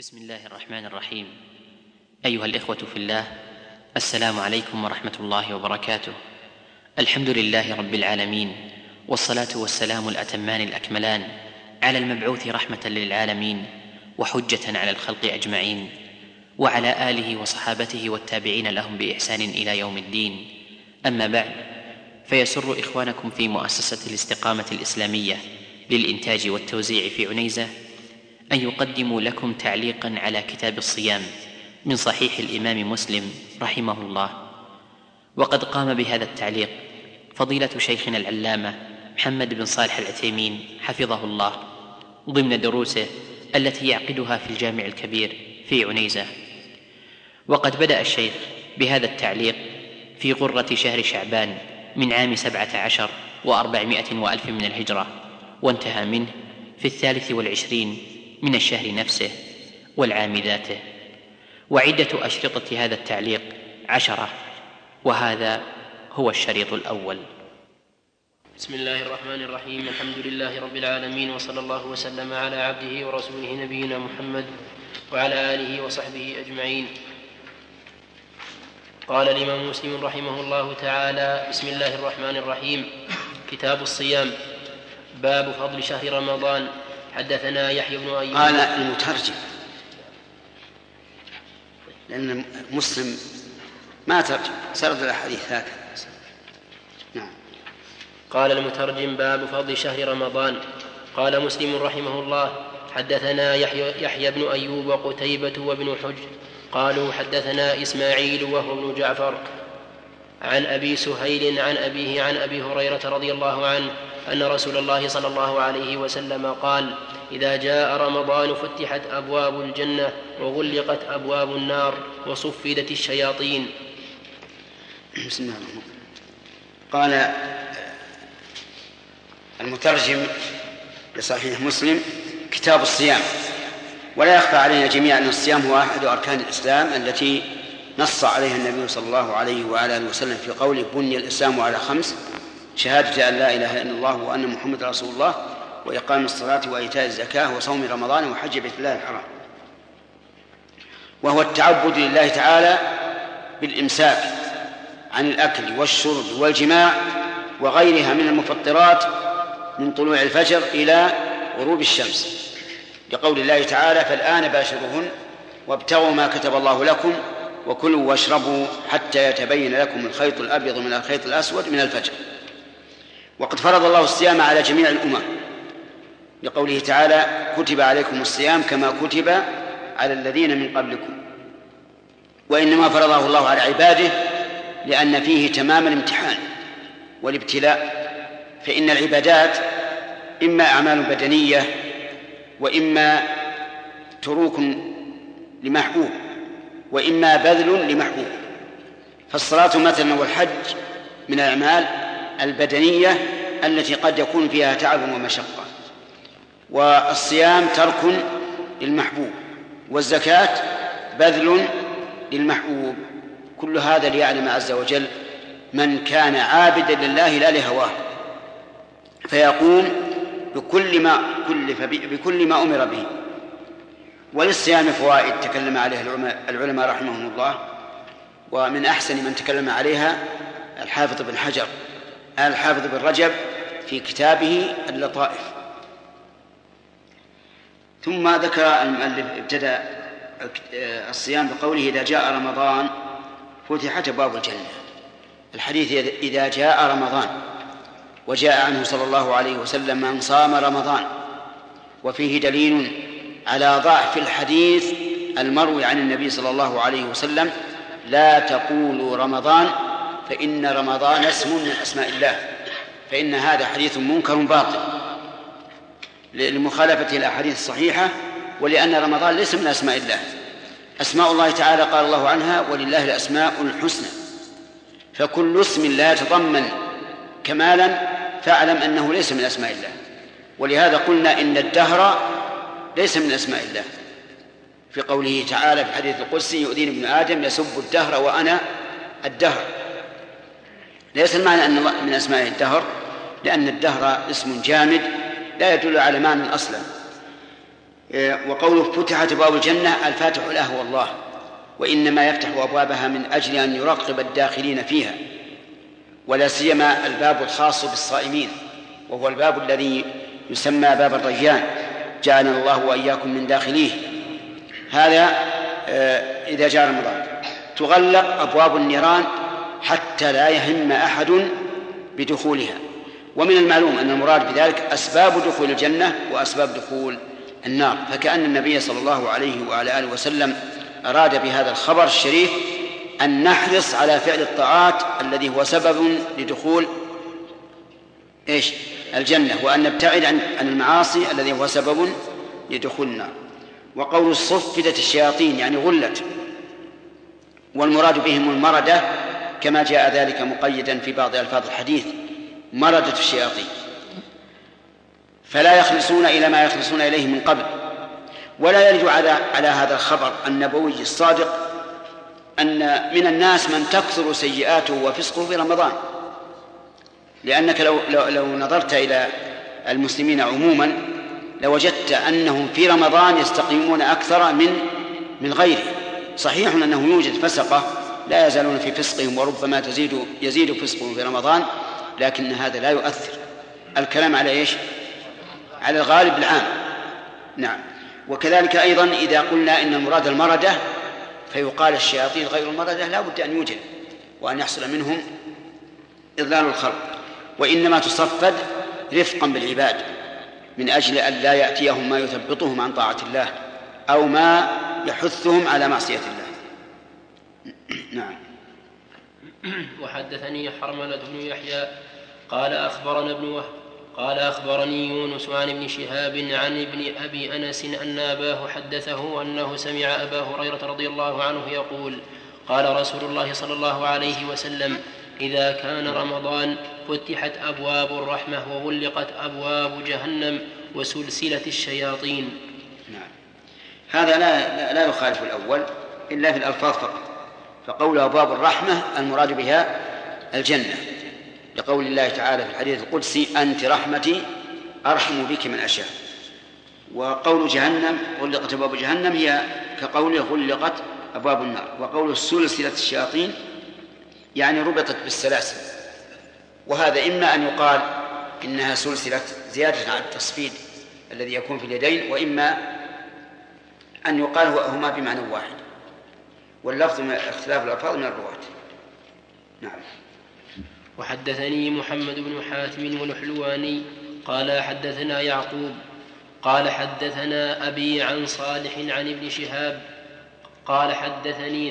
بسم الله الرحمن الرحيم. أيها الإخوة في الله، السلام عليكم ورحمة الله وبركاته. الحمد لله رب العالمين، والصلاة والسلام الأتمان الأكملان على المبعوث رحمة للعالمين وحجة على الخلق أجمعين، وعلى آله وصحابته والتابعين لهم بإحسان إلى يوم الدين. أما بعد، فيسر إخوانكم في مؤسسة الاستقامة الإسلامية للإنتاج والتوزيع في عنيزة أن يقدموا لكم تعليقا على كتاب الصيام من صحيح الإمام مسلم رحمه الله. وقد قام بهذا التعليق فضيلة شيخنا العلامة محمد بن صالح العثيمين حفظه الله ضمن دروسه التي يعقدها في الجامع الكبير في عنيزة. وقد بدأ الشيخ بهذا التعليق في غرة شهر شعبان من عام 17 و400 وألف من الهجرة، وانتهى منه في 23 من الشهر نفسه والعام ذاته. وعدة أشرطة هذا التعليق 10، وهذا هو الشريط الأول. بسم الله الرحمن الرحيم. الحمد لله رب العالمين، وصلى الله وسلم على عبده ورسوله نبينا محمد وعلى آله وصحبه أجمعين. قال الإمام مسلم رحمه الله تعالى: بسم الله الرحمن الرحيم. كتاب الصيام. باب فضل شهر رمضان. حدثنا يحيى بن أيوب. قال المترجم، لأن مسلم ما ترجم، سرد الحديث هكذا. نعم. قال المترجم: باب فضل شهر رمضان. قال مسلم رحمه الله: حدثنا يحيى بن أيوب وقتيبة وابن حجر قالوا حدثنا إسماعيل وهو ابن جعفر عن أبي سهيل عن أبيه عن أبي هريرة رضي الله عنه أن رسول الله صلى الله عليه وسلم قال: إذا جاء رمضان فتحت أبواب الجنة وغلقت أبواب النار وصفدت الشياطين. بسم الله الرحمن الرحيم. قال المترجم لصحيح مسلم: كتاب الصيام. ولا يخفى علينا جميعا أن الصيام هو أحد أركان الإسلام التي نص عليها النبي صلى الله عليه وعلى آله وسلم في قوله: بني الإسلام على 5: شهادة أن لا إله إلا الله وأن محمد رسول الله، وإقام الصلاة وإيتاء الزكاة وصوم رمضان وحج بيت الله الحرام. وهو التعبد لله تعالى بالإمساك عن الأكل والشرب والجماع وغيرها من المفطرات من طلوع الفجر إلى غروب الشمس، لقول الله تعالى: فالآن باشروهن وابتغوا ما كتب الله لكم وكلوا واشربوا حتى يتبين لكم الخيط الأبيض من الخيط الأسود من الفجر. وقد فرض الله الصيام على جميع الأمم، لقوله تعالى: كتب عليكم الصيام كما كتب على الذين من قبلكم. وإنما فرضه الله على عباده لأن فيه تمام الامتحان والابتلاء، فإن العبادات إما أعمال بدنية وإما تروك لمحبوب وإما بذل لمحبوب. فالصلاة مثلا والحج من الأعمال البدنية التي قد يكون فيها تعب ومشقة، والصيام ترك للمحبوب، والزكاة بذل للمحبوب. كل هذا ليعلم عز وجل من كان عابدا لله لا لهواه، فيقوم بكل ما أمر به. وللصيام فوائد تكلم عليها العلماء رحمهم الله، ومن أحسن من تكلم عليها الحافظ بن حجر الحافظ بن رجب في كتابه اللطائف. ثم ذكر المؤلف ابتدأ الصيام بقوله: إذا جاء رمضان فتحت أبواب الجنة. الحديث إذا جاء رمضان، وجاء عنه صلى الله عليه وسلم: من صام رمضان. وفيه دليل على ضعف الحديث المروي عن النبي صلى الله عليه وسلم: لا تقولوا رمضان فإن رمضان اسم من أسماء الله، فإن هذا حديث منكر باطل لمخالفة الأحاديث الصحيحة، ولأن رمضان ليس من أسماء الله. أسماء الله تعالى قال الله عنها: ولله الأسماء الحسنى. فكل اسم لا يتضمن كمالا فاعلم أنه ليس من أسماء الله. ولهذا قلنا إن الدهر ليس من أسماء الله، في قوله تعالى في الحديث القدسي: يؤذيني ابن آدم يسب الدهر وأنا الدهر. ليس المعنى أن من أسماء الدهر، لأن الدهر اسم جامد لا يدل على معنى أصلا. وقوله فتحت أبواب الجنة، الفاتح له هو الله، وإنما يفتح أبوابها من أجل أن يرقب الداخلين فيها، ولا سيما الباب الخاص بالصائمين، وهو الباب الذي يسمى باب الريان، جعلنا الله وإياكم من داخليه. هذا إذا جاء رمضان. تغلق أبواب النيران حتى لا يهم أحد بدخولها. ومن المعلوم أن المراد بذلك أسباب دخول الجنة وأسباب دخول النار، فكأن النبي صلى الله عليه وعلى آله وسلم أراد بهذا الخبر الشريف أن نحرص على فعل الطاعات الذي هو سبب لدخول الجنة، وأن نبتعد عن المعاصي الذي هو سبب لدخول النار. وقول صفدت الشياطين يعني غلت، والمراد بهم المردة كما جاء ذلك مقيدا في بعض ألفاظ الحديث، مردة الشياطين، فلا يخلصون إلى ما يخلصون إليه من قبل. ولا يرد على هذا الخبر النبوي الصادق أن من الناس من تكثر سيئاته وفسقه في رمضان، لأنك لو نظرت إلى المسلمين عموما لوجدت أنهم في رمضان يستقيمون أكثر من غيره. صحيح أنه يوجد فسقة لا يزالون في فسقهم وربما يزيد فسقهم في رمضان، لكن هذا لا يؤثر. الكلام على على الغالب العام. نعم. وكذلك أيضا إذا قلنا إن المراد المردة فيقال الشياطين غير المردة لا بد أن يوجد وأن يحصل منهم إضلال الخلق، وإنما تصفد رفقا بالعباد من أجل أن لا يأتيهم ما يثبطهم عن طاعة الله أو ما يحثهم على معصية الله. نعم. وحدثني حرملة بن يحيى قال أخبرنا ابن وهب قال أخبرني يونس عن ابن شهاب عن ابن أبي أنس أن أباه حدثه أنه سمع أبا هريرة رضي الله عنه يقول قال رسول الله صلى الله عليه وسلم إذا كان رمضان فتحت أبواب الرحمة وغلقت أبواب جهنم وسلسلة الشياطين. نعم. هذا لا يخالف الأول إلا في الألفاظ فقط. فقول أبواب الرحمة المراد بها الجنة، لقول الله تعالى في الحديث القدسي أنت رحمتي أرحم بك من أشاء. وقول جهنم غلقت أبواب جهنم هي كقوله غلقت أبواب النار. وقول سلسلة الشياطين يعني ربطت بالسلاسل، وهذا إما أن يقال إنها سلسلة زيادة على التصفيد الذي يكون في اليدين، وإما أن يقال هما بمعنى واحد، واللفظ من اختلاف الألفاظ من الرواة. نعم. وحدثني محمد بن حاتم والحلواني قال حدثنا يعقوب قال حدثنا أبي عن صالح عن ابن شهاب قال حدثني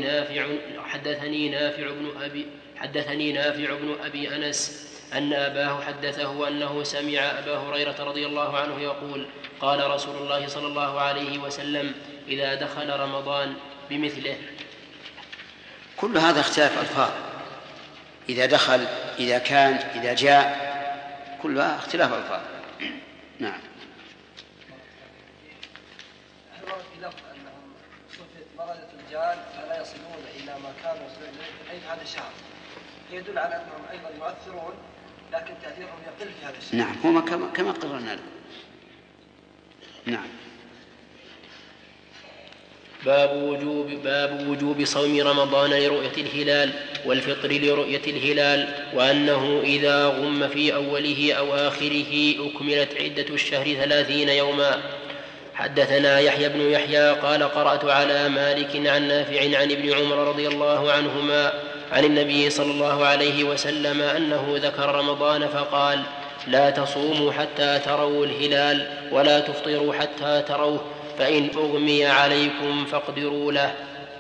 نافع بن أبي أنس أن أباه حدثه أنه سمع أبا هريرة رضي الله عنه يقول قال رسول الله صلى الله عليه وسلم إذا دخل رمضان بمثله. كل هذا اختلاف ألفاظ، إذا دخل، إذا كان، إذا جاء، كلها اختلاف ألفاظ. نعم. هل ورد في لفظ أنهم مردة الجان فلا يصلون إلى ما كانوا يصلون إليه في هذا الشهر، يدل على أنهم أيضا يؤثرون لكن تأثيرهم يقل في هذا الشهر؟ نعم، هما كما قررنا لكم. نعم. باب وجوب صوم رمضان لرؤية الهلال والفطر لرؤية الهلال، وأنه إذا غم في أوله أو آخره أكملت عدة الشهر 30 يوما. حدثنا يحيى بن يحيى قال قرأت على مالك عن نافع عن ابن عمر رضي الله عنهما عن النبي صلى الله عليه وسلم أنه ذكر رمضان فقال لا تصوموا حتى تروا الهلال ولا تفطروا حتى تروه، فإن أغمي عليكم فاقدروا له.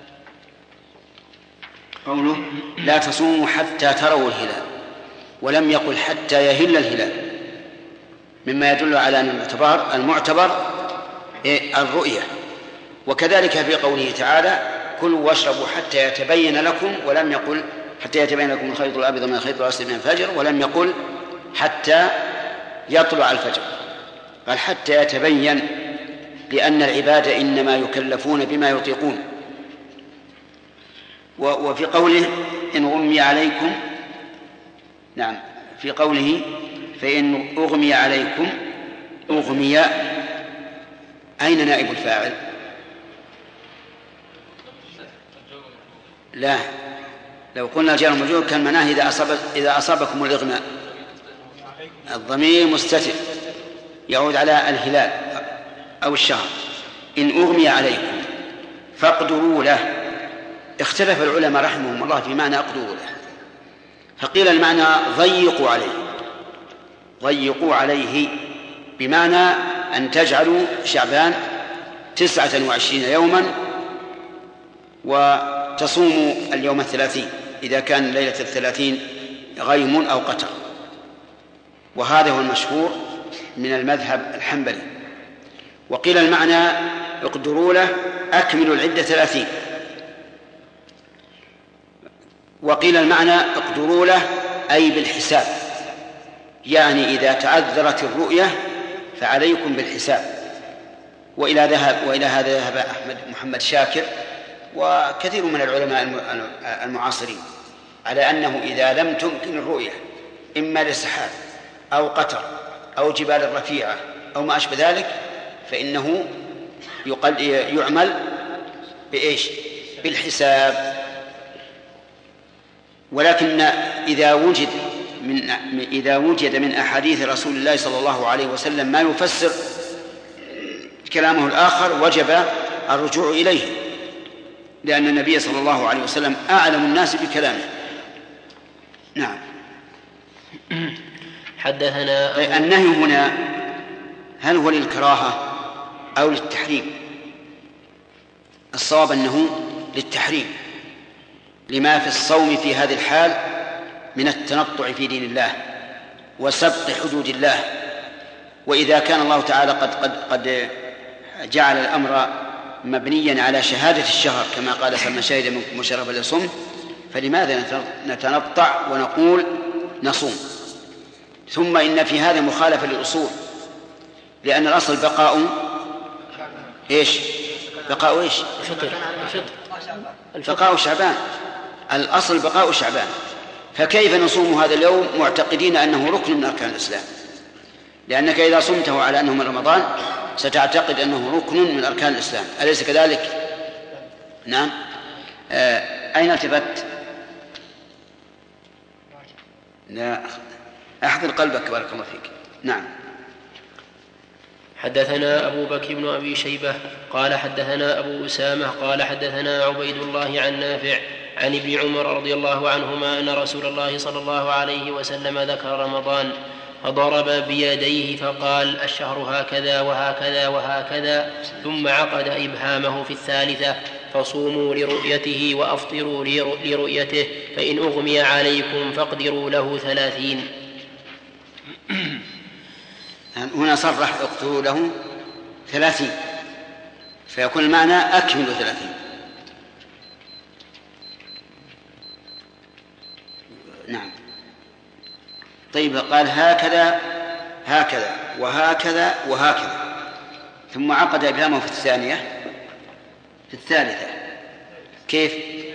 قوله لا تصوموا حتى تروا الهلال ولم يقل حتى يهل الهلال، مما يدل على أن المعتبر الرؤية. وكذلك في قوله تعالى كلوا واشربوا حتى يتبين لكم، ولم يقل حتى يتبين لكم الخيط الأبيض من الخيط الأسود من الفجر، ولم يقل حتى يطلع الفجر، قال حتى يتبين، لأن العباد إنما يكلفون بما يطيقون. وفي قوله إن غمي عليكم، نعم، في قوله فإن أغمي عليكم، أغمي أين نائب الفاعل؟ لا، لو قلنا الجار والمجرور كان معناه إذا أصابكم الإغماء. الضمير مستتر يعود على الهلال أو الشهر. إن أغمي عليكم فاقدروا له. اختلف العلماء رحمهم الله في معنى اقدروا له، فقيل المعنى ضيقوا عليه بمعنى أن تجعلوا شعبان 29 يوما وتصوموا اليوم 30 إذا كان ليلة 30 غيم أو قتر، وهذا هو المشهور من المذهب الحنبلي. وقيل المعنى اقدروا له أكملوا العدة 30، وقيل المعنى اقدروا له أي بالحساب، يعني إذا تعذرت الرؤية فعليكم بالحساب. وإلى هذا ذهب أحمد محمد شاكر وكثير من العلماء المعاصرين على أنه إذا لم تمكن الرؤية إما لسحاب أو قطر أو جبال رفيعة أو ما أشبه ذلك فإنه يعمل بإيش؟ بالحساب. ولكن إذا وجد من أحاديث رسول الله صلى الله عليه وسلم ما يفسر كلامه الآخر وجب الرجوع إليه، لأن النبي صلى الله عليه وسلم أعلم الناس بكلامه. نعم. حدثنا النهي هنا هل هو للكراهة أو للتحريم؟ الصواب أنه للتحريم لما في الصوم في هذه الحال من التنطع في دين الله وسبق حدود الله. وإذا كان الله تعالى قد جعل الأمر مبنيا على شهادة الشهر كما قال فمن شهد منكم الشهر فليصم، فلماذا نتنطع ونقول نصوم؟ ثم إن في هذا مخالفة للأصول، لأن الأصل بقاء إيش؟ بقاء إيش؟ بقاء شعبان. الأصل بقاء شعبان، فكيف نصوم هذا اليوم معتقدين أنه ركن من أركان الإسلام؟ لأنك إذا صمته على أنه من رمضان ستعتقد أنه ركن من أركان الإسلام، أليس كذلك؟ نعم. أين التفت؟ لا، أحضر قلبك بارك الله فيك. نعم. حدثنا أبو بكر بن أبي شيبة قال حدثنا أبو أسامة قال حدثنا عبيد الله عن نافع عن ابن عمر رضي الله عنهما أن رسول الله صلى الله عليه وسلم ذكر رمضان فضرب بيديه فقال الشهر هكذا وهكذا وهكذا، ثم عقد إبهامه في الثالثة فصوموا لرؤيته وأفطروا لرؤيته، فإن أغمي عليكم فاقدروا له 30. هنا صرح اقدروا له 30 فيكون المعنى أكملوا 30. نعم. طيب قال هكذا هكذا وهكذا وهكذا، ثم عقد إبهامه في الثانية في الثالثة. كيف؟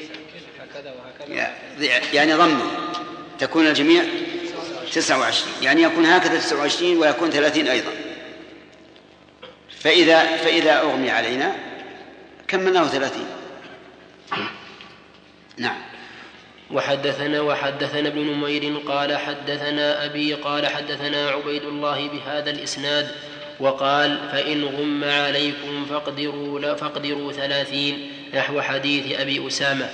يعني ضمه تكون الجميع 29، يعني يكون هكذا 29 ويكون 30 أيضا. فإذا أغمي علينا كملناه 30. نعم. وحدثنا ابن نمير قال حدثنا أبي قال حدثنا عبيد الله بهذا الإسناد وقال فإن غم عليكم فاقدروا 30 نحو حديث أبي أسامة.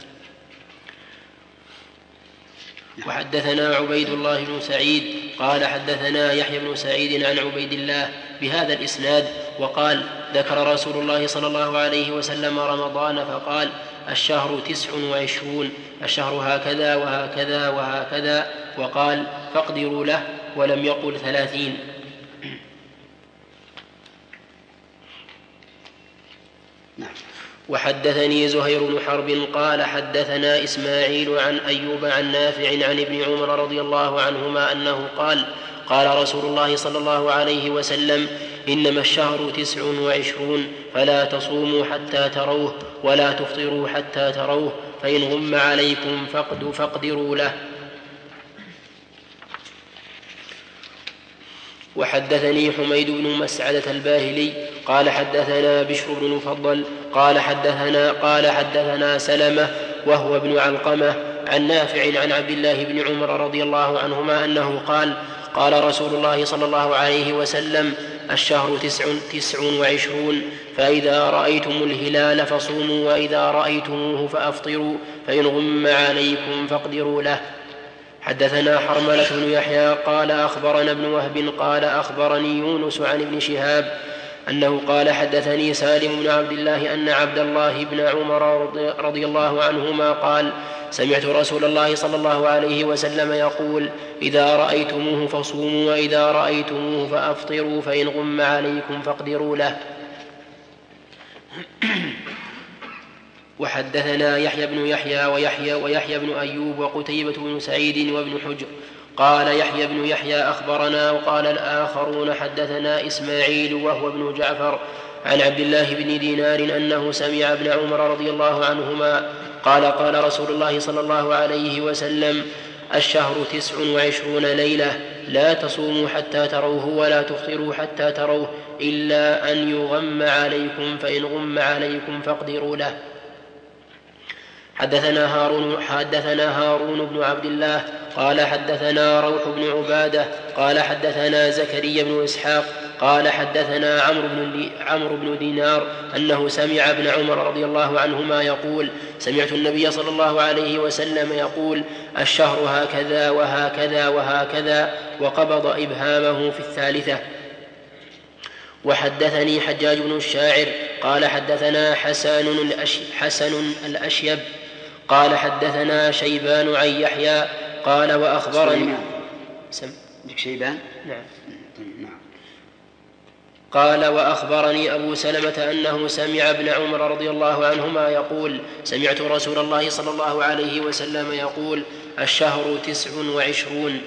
وحدثنا عبيد الله بن سعيد قال حدثنا يحيى بن سعيد عن عبيد الله بهذا الإسناد وقال ذكر رسول الله صلى الله عليه وسلم رمضان فقال الشهر 29 الشهر هكذا وهكذا وهكذا، وقال فاقدروا له ولم يقل 30. وحدثني زهير بن حرب قال حدثنا إسماعيل عن أيوب عن نافع عن ابن عمر رضي الله عنهما أنه قال رسول الله صلى الله عليه وسلم إنما الشهر 29 فلا تصوموا حتى تروه ولا تفطروا حتى تروه، فإن غم عليكم فاقدروا له. وحدثني حميد بن مسعدة الباهلي قال حدثنا بشر بن المفضل قال حدثنا سلمة وهو ابن علقمة عن نافع عن عبد الله بن عمر رضي الله عنهما أنه قال قال رسول الله صلى الله عليه وسلم الشهر 29 فإذا رأيتم الهلال فصوموا وإذا رأيتموه فأفطروا فإن غم عليكم فاقدروا له. حدثنا حرملة بن يحيى قال أخبرنا ابن وهب قال أخبرني يونس عن ابن شهاب أنه قال حدثني سالم بن عبد الله أن عبد الله بن عمر رضي الله عنهما قال سمعت رسول الله صلى الله عليه وسلم يقول إذا رأيتموه فصوموا وإذا رأيتموه فأفطروا فإن غم عليكم فاقدروا له. وحدثنا يحيى بن يحيى ويحيى بن أيوب وقتيبة بن سعيد وابن حجر قال يحيى بن يحيى أخبرنا وقال الآخرون حدثنا إسماعيل وهو ابن جعفر عن عبد الله بن دينار أنه سمع ابن عمر رضي الله عنهما قال رسول الله صلى الله عليه وسلم الشهر 29 ليلة لا تصوموا حتى تروه ولا تفطروا حتى تروه إلا أن يغم عليكم فإن غم عليكم فاقدروا له. حدثنا هارون بن عبد الله قال حدثنا روح بن عبادة قال حدثنا زكريا بن إسحاق قال حدثنا عمرو بن دينار أنه سمع ابن عمر رضي الله عنهما يقول سمعت النبي صلى الله عليه وسلم يقول الشهر هكذا وهكذا وهكذا وقبض إبهامه في الثالثة. وحدثني حجاج بن الشاعر قال حدثنا حسن الأشيب قال حدثنا شيبان عن يحيى قال وأخبرني شيبان نعم قال وأخبرني أبو سلمة أنه سمع ابن عمر رضي الله عنهما يقول سمعت رسول الله صلى الله عليه وسلم يقول الشهر 29.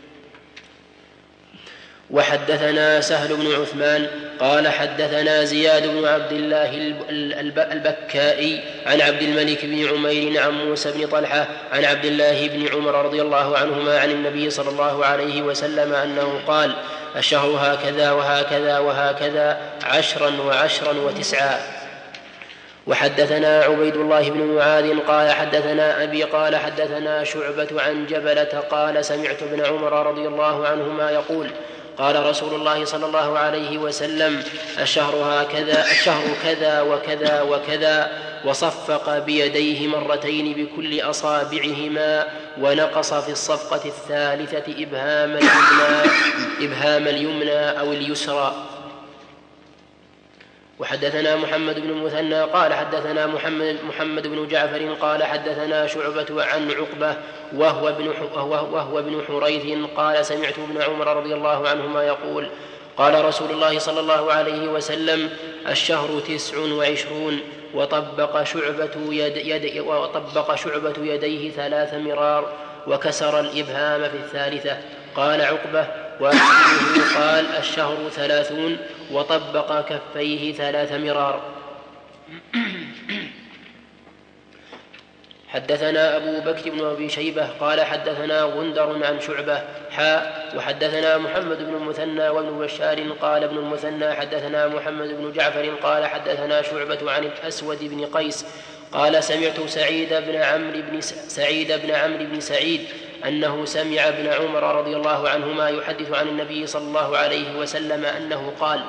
وحدثنا سهل بن عثمان قال حدثنا زياد بن عبد الله البكائي عن عبد الملك بن عمير عن موسى بن طلحة عن عبد الله بن عمر رضي الله عنهما عن النبي صلى الله عليه وسلم أنه قال الشهر هكذا وهكذا وهكذا 10 و10 و9. وحدثنا عبيد الله بن معاذ قال حدثنا أبي قال حدثنا شعبة عن جبلة قال سمعت ابن عمر رضي الله عنهما يقول قال رسول الله صلى الله عليه وسلم الشهر كذا وكذا وكذا وصفق بيديه مرتين بكل أصابعهما ونقص في الصفقة الثالثة إبهام اليمنى أو اليسرى. وحدثنا محمد بن المثنى قال حدثنا محمد بن جعفر قال حدثنا شعبة عن عقبة وهو ابن حريث قال سمعت ابن عمر رضي الله عنهما يقول قال رسول الله صلى الله عليه وسلم الشهر 29 وطبق شعبة يديه 3 مرار وكسر الإبهام في الثالثة. قال عقبة وأحسنه قال الشهر 30 وطبق كفيه 3 مرار. حدثنا أبو بكر بن أبي شيبة قال حدثنا غندر عن شعبة وحدثنا محمد بن المثنى وابن بشار قال ابن المثنى حدثنا محمد بن جعفر قال حدثنا شعبة عن الأسود بن قيس قال سمعت سعيد بن عمرو بن سعيد أنه سمع ابن عمر رضي الله عنهما يحدث عن النبي صلى الله عليه وسلم أنه قال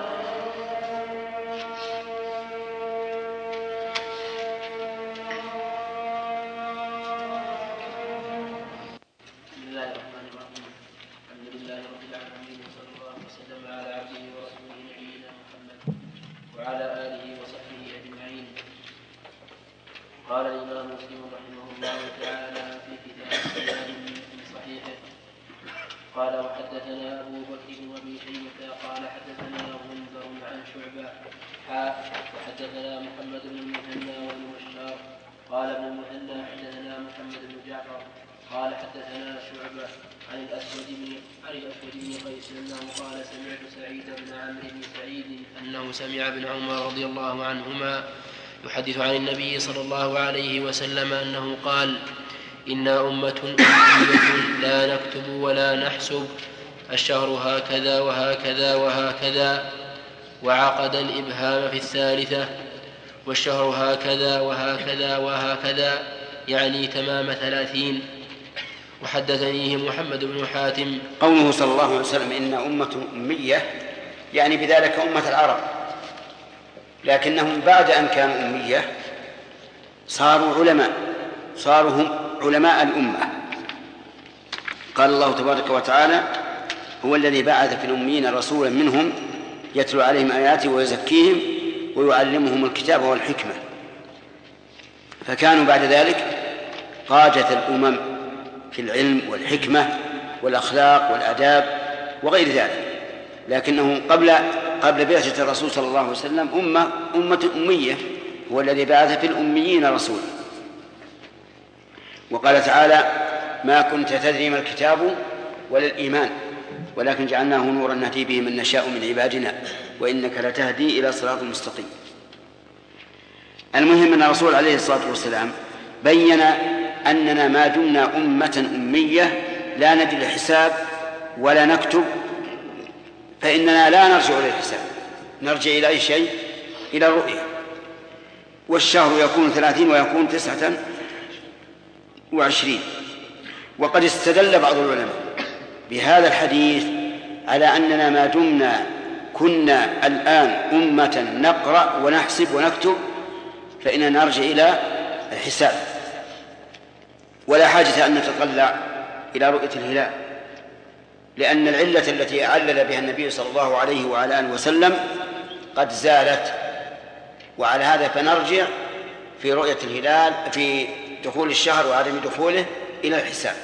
وعلى آله وصحبه أجمعين. قال الإمام مسلم رحمه الله تعالى في كتاب الصيام في صحيحه قال وحدثنا أبو بكر بن أبي شيبة قال حدثنا غندر عن شعبة وحدثنا محمد بن المثنى وابن بشار قال ابن المثنى حدثنا محمد بن جعفر قال حدثنا شعبة عن الأسود بن قيس أنه قال سمعت سعيد بن عمرو بن سعيد أنه سمع ابن عمر رضي الله عنهما يحدث عن النبي صلى الله عليه وسلم أنه قال إنا أمة أمية لا نكتب ولا نحسب الشهر هكذا وهكذا وهكذا وعقد الإبهام في الثالثة. والشهر هكذا وهكذا وهكذا، يعني تمام 30. وحدثنيه محمد بن حاتم. قوله صلى الله عليه وسلم إن أمة أمية، يعني بذلك أمة العرب، لكنهم بعد أن كانوا أمية صاروا علماء، صاروا هم علماء الأمة. قال الله تبارك وتعالى: هو الذي بعث في الأميين رسولا منهم يتلو عليهم آياته ويزكيهم ويعلمهم الكتاب والحكمة. فكانوا بعد ذلك قادة الأمم في العلم والحكمة والأخلاق والآداب وغير ذلك، لكنهم قبل بعثة الرسول صلى الله عليه وسلم أمة أمية. هو الذي بعث في الأميين رسولا. وقال تعالى: ما كنت تدري ما الكتاب ولا الإيمان ولكن جعلناه نورا نهدي به من نشاء من عبادنا وإنك لتهدي إلى صراط مستقيم. المهم أن الرسول عليه الصلاة والسلام بين أننا ما دمنا أمة أمية لا ندري الحساب ولا نكتب، فإننا لا نرجع إلى الحساب، نرجع إلى أي شيء؟ إلى الرؤية. والشهر يكون 30 ويكون 29. وقد استدل بعض العلماء بهذا الحديث على أننا ما دمنا كنا الآن أمة نقرأ ونحسب ونكتب فإننا نرجع إلى الحساب، ولا حاجة أن نتطلع إلى رؤية الهلال، لأن العلة التي علل بها النبي صلى الله عليه وعلى آله وسلم قد زالت. وعلى هذا فنرجع في رؤية الهلال في دخول الشهر وعدم دخوله إلى الحساب.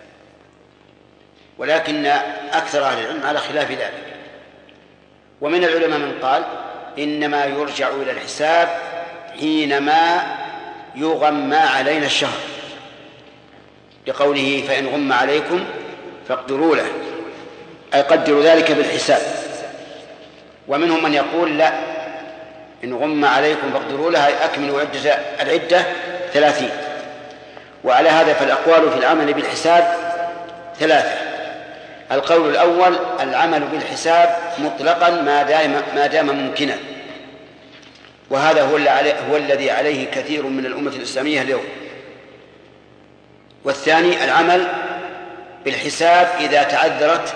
ولكن أكثر أهل العلم على خلاف ذلك. ومن العلماء من قال إنما يرجع إلى الحساب حينما يغمى علينا الشهر، لقوله: فإن غم عليكم فاقدروا له، أي قدروا ذلك بالحساب. ومنهم من يقول: لا، إن غم عليكم فاقدروا له أي أكملوا العدة 30. وعلى هذا فالأقوال في العمل بالحساب 3. القول الأول: العمل بالحساب مطلقا ما دام ممكنا، وهذا هو الذي عليه كثير من الأمة الإسلامية اليوم. والثاني: العمل بالحساب إذا تعذرت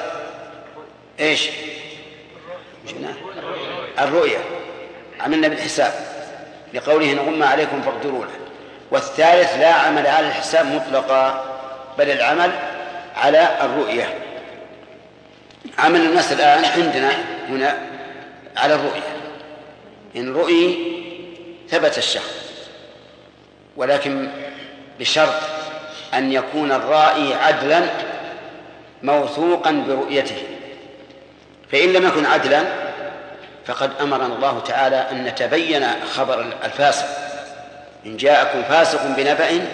الرؤية، عملنا بالحساب لقوله: إن غم عليكم فاقدروا له. والثالث: لا عمل على الحساب مطلقا، بل العمل على الرؤية. عمل الناس الآن عندنا هنا على الرؤية، إن رؤي ثبت الشهر، ولكن بشرط أن يكون الرائي عدلا موثوقا برؤيته. فإن لم يكن عدلا فقد أمرنا الله تعالى أن نتبين خبر الفاسق: إن جاءكم فاسق بنبأ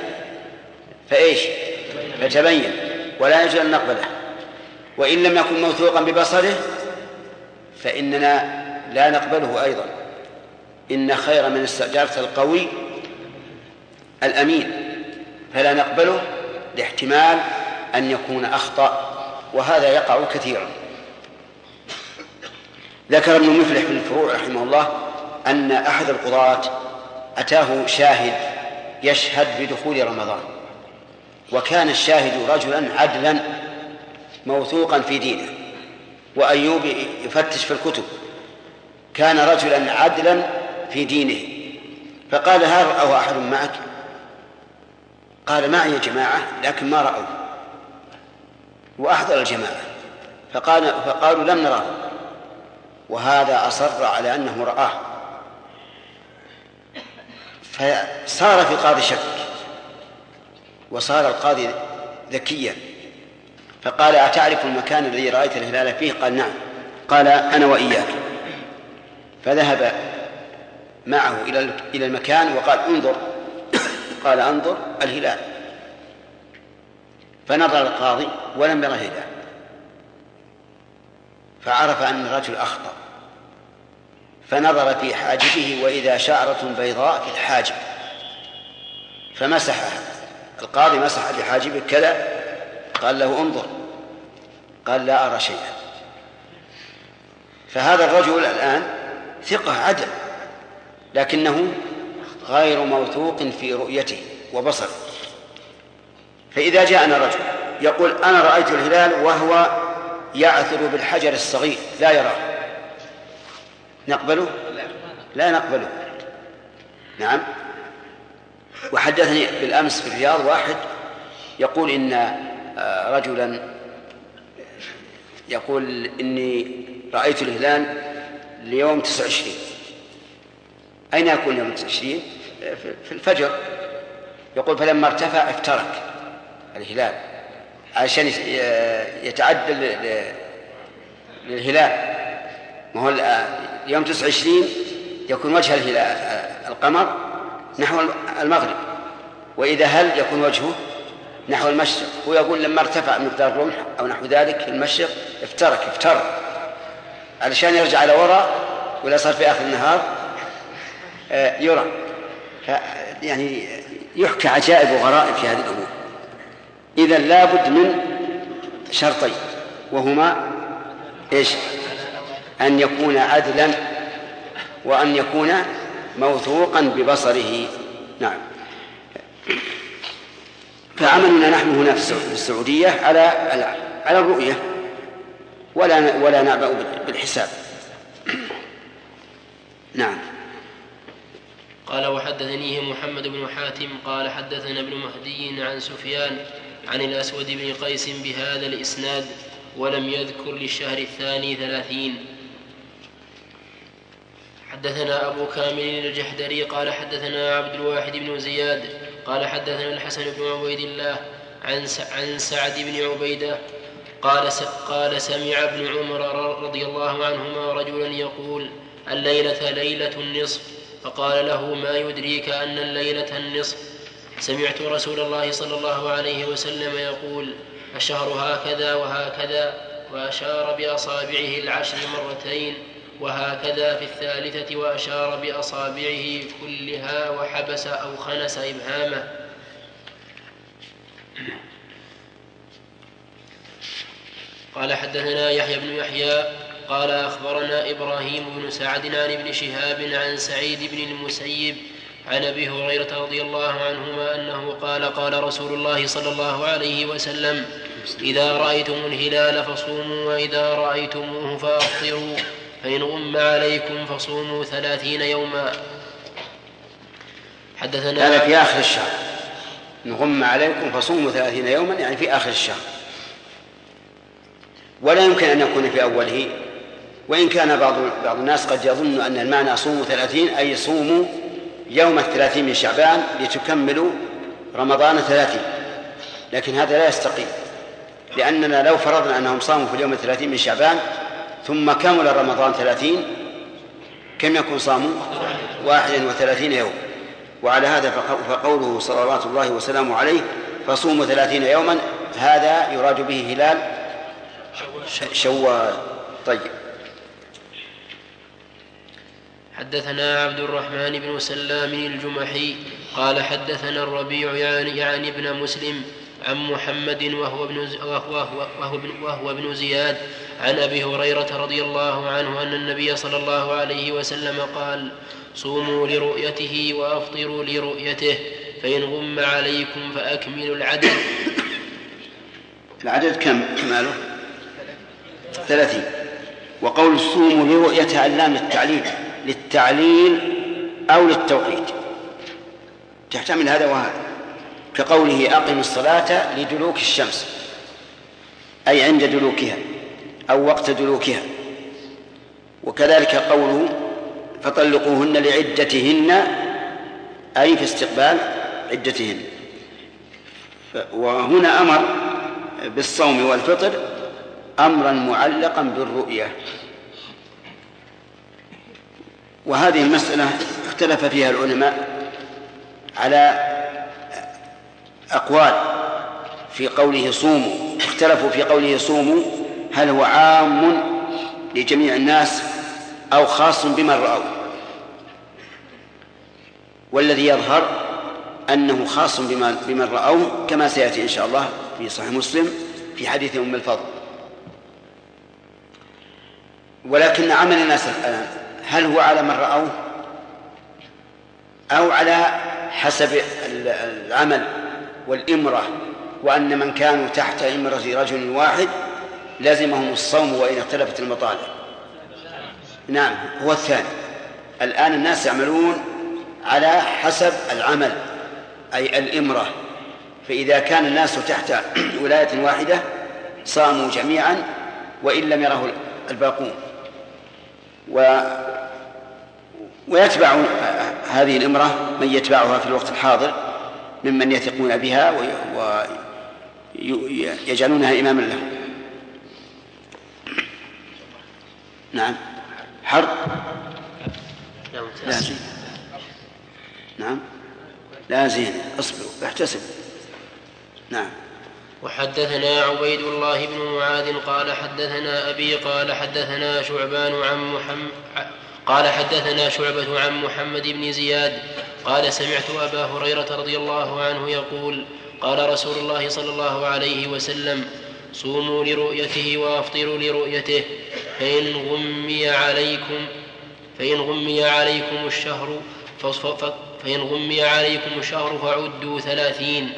فتبين، ولا يجوز أن نقبله. وإن لم يكن موثوقا ببصره فإننا لا نقبله أيضا. إن خير من استأجرت القوي الأمين، فلا نقبله لاحتمال أن يكون أخطأ، وهذا يقع كثيرا. ذكر ابن مفلح في الفروع رحمه الله أن أحد القضاة أتاه شاهد يشهد بدخول رمضان، وكان الشاهد رجلا عدلا موثوقا في دينه. وأيوب يفتش في الكتب، كان رجلا عدلا في دينه. فقال: هل رأوا أحد معك؟ قال: معي يا جماعة لكن ما رأوا. وأحضر الجماعة فقالوا: لم نراه. وهذا أصر على أنه رآه. فصار في القاضي شك، وصار القاضي ذكيا، فقال: أتعرف المكان الذي رأيت الهلال فيه؟ قال: نعم. قال: أنا وإياك. فذهب معه إلى المكان وقال: انظر. قال: أنظر الهلال. فنظر القاضي ولم ير الهلال، فعرف أن الرجل أخطأ، فنظر في حاجبه وإذا شعرة بيضاء في الحاجب فمسحها. القاضي مسح بحاجبه كذا، قال له: انظر. قال: لا أرى شيئا. فهذا الرجل الآن ثقة عدل، لكنه غير موثوق في رؤيته وبصره. فإذا جاءنا رجل يقول أنا رأيت الهلال وهو يعثر بالحجر الصغير لا يراه، نقبله؟ لا نقبله. نعم. وحدثني بالأمس في الرياض واحد يقول إن رجلا يقول إني رأيت الهلال ليوم 29. أين يكون يوم 29؟ في الفجر. يقول فلما ارتفع افترك الهلال عشان يتعدل للهلال. ما هو يوم 29 يكون وجه القمر نحو المغرب، وإذا هل يكون وجهه نحو المشرق. هو يقول لما ارتفع مقدار الرمح أو نحو ذلك في المشرق افترك علشان يرجع على وراء، ولا صار في آخر النهار يرى. يعني يحكى عجائب وغرائب في هذه الأمور. إذا لابد من شرطين، وهما إيش؟ أن يكون عدلا، وأن يكون موثوقا ببصره. نعم. فعملنا نحن هنا في السعودية على الرؤية، ولا نعبأ بالحساب. نعم. قال وحدثنيه محمد بن حاتم قال حدثنا ابن مهدي عن سفيان عن الأسود بن قيس بهذا الإسناد ولم يذكر للشهر الثاني 30. حدثنا أبو كامل الجحدري قال حدثنا عبد الواحد بن زياد قال حدثنا الحسن بن عبيد الله عن سعد بن عبيدة قال سمع ابن عمر رضي الله عنهما رجلا يقول الليلة ليلة النصف، فقال له ما يدريك أن الليلة النصف؟ سمعت رسول الله صلى الله عليه وسلم يقول الشهر هكذا وهكذا، وأشار بأصابعه العشر مرتين، وهكذا في الثالثة وأشار بأصابعه كلها وحبس أو خنس إبهامه. قال حدثنا يحيى بن يحيى قال أخبرنا إبراهيم بن سعد عن ابن شهاب عن سعيد بن المسيب عن أبي هريرة رضي الله عنهما أنه قال قال رسول الله صلى الله عليه وسلم إذا رأيتم الهلال فصوموا، وإذا رأيتموه فأفطروا، فإن غم عليكم فصوموا 30 يوما. حدثنا هذا في آخر الشهر. إن غم عليكم فصوموا 30 يوما، يعني في آخر الشهر، ولا يمكن أن يكون في أوله. وإن كان بعض الناس قد يظن أن المعنى صوموا 30 أي صوموا يوم 30 من شعبان لتكملوا رمضان 30، لكن هذا لا يستقيم، لأننا لو فرضنا أنهم صاموا في اليوم 30 من شعبان ثم كمل رمضان 30 كم يكون صاموا 31 يوم. وعلى هذا فقوله صلوات الله وسلامه عليه فصوموا 30 يوما هذا يراد به هلال شوال. طيب. حدثنا عبد الرحمن بن سلام الجمحي قال حدثنا الربيع يعني ابن مسلم عن محمد وهو ابن زياد عن أبي هريرة رضي الله عنه أن النبي صلى الله عليه وسلم قال صوموا لرؤيته وأفطروا لرؤيته، فإن غم عليكم فأكملوا العدد. العدد كم كماله 30. وقول صوموا لرؤيته اللام للتعليل أو للتوقيت، تحتمل هذا وهذا، كقوله أقم الصلاة لدلوك الشمس أي عند دلوكها أو وقت دلوكها. وكذلك قوله فطلقوهن لعدتهن أي في استقبال عدتهن. وهنا أمر بالصوم والفطر أمرا معلقا بالرؤية. وهذه المسألة اختلف فيها العلماء على أقوال في قوله صوموا. اختلفوا في قوله صوموا هل هو عام لجميع الناس أو خاص بمن رأوا، والذي يظهر أنه خاص بمن رأوه كما سيأتي إن شاء الله في صحيح مسلم في حديث الفضل. ولكن عمل الناس الآن هل هو على من رأوه أو على حسب العمل والإمرة، وأن من كانوا تحت إمرة رجل واحد لازمهم الصوم وإن اختلفت المطالب؟ نعم، هو الثاني. الآن الناس يعملون على حسب العمل أي الإمرة، فإذا كان الناس تحت ولاية واحدة صاموا جميعا وإن لم يره الباقون، ويتبع هذه الإمرة من يتبعها في الوقت الحاضر ممن يثقون بها ويجعلونها إماما له. نعم. حرب لا زين. نعم لا زين، اصبروا احتسب. نعم. وحدثنا عبيد الله بن معاذ قال حدثنا أبي قال حدثنا شعبة عن محمد بن زياد قال سمعت أبا هريرة رضي الله عنه يقول قال رسول الله صلى الله عليه وسلم صوموا لرؤيته وأفطروا لرؤيته فإن غمي عليكم الشهر فعدوا 30.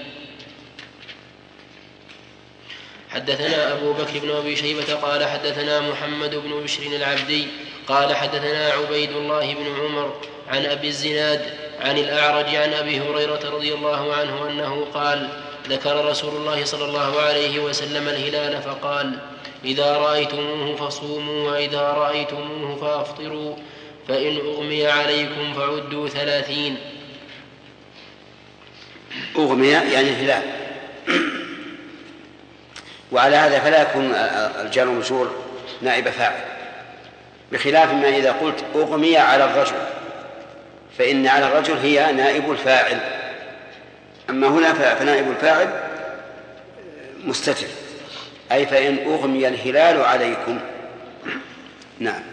حدثنا أبو بكر بن أبي شيبة قال حدثنا محمد بن بشر العبدي قال حدثنا عبيد الله بن عمر عن أبي الزناد عن الأعرج عن أبي هريرة رضي الله عنه أنه قال ذكر رسول الله صلى الله عليه وسلم الهلال فقال إذا رأيتموه فصوموا وإذا رأيتموه فأفطروا فإن أغمي عليكم فعدوا 30. أغمي يعني الهلال، وعلى هذا فلا يكون الجار والمجرور نائب فاعل، بخلاف ما إذا قلت أغمي على الرجل فإن على الرجل هي نائب الفاعل، أما هنا فنائب الفاعل مستتر، أي فإن أغمي الهلال عليكم. نعم.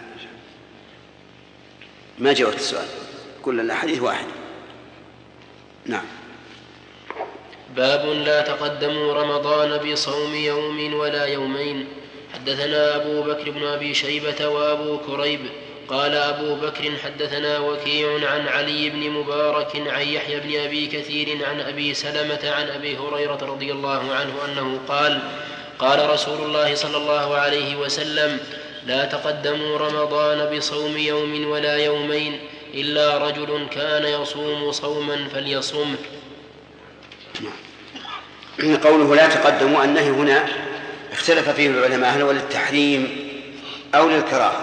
ما جاوبت السؤال، كل الأحاديث واحد. نعم. باب لا تقدموا رمضان بصوم يوم ولا يومين. حدثنا أبو بكر بن أبي شيبة وأبو كريب قال أبو بكر حدثنا وكيع عن علي بن مبارك عن يحيى بن أبي كثير عن أبي سلمة عن أبي هريرة رضي الله عنه أنه قال قال رسول الله صلى الله عليه وسلم لا تقدموا رمضان بصوم يوم ولا يومين إلا رجل كان يصوم صوما فليصمه. قوله لا تقدموا النهي هنا اختلف فيه العلماء هل هو للتحريم أو للكراهة،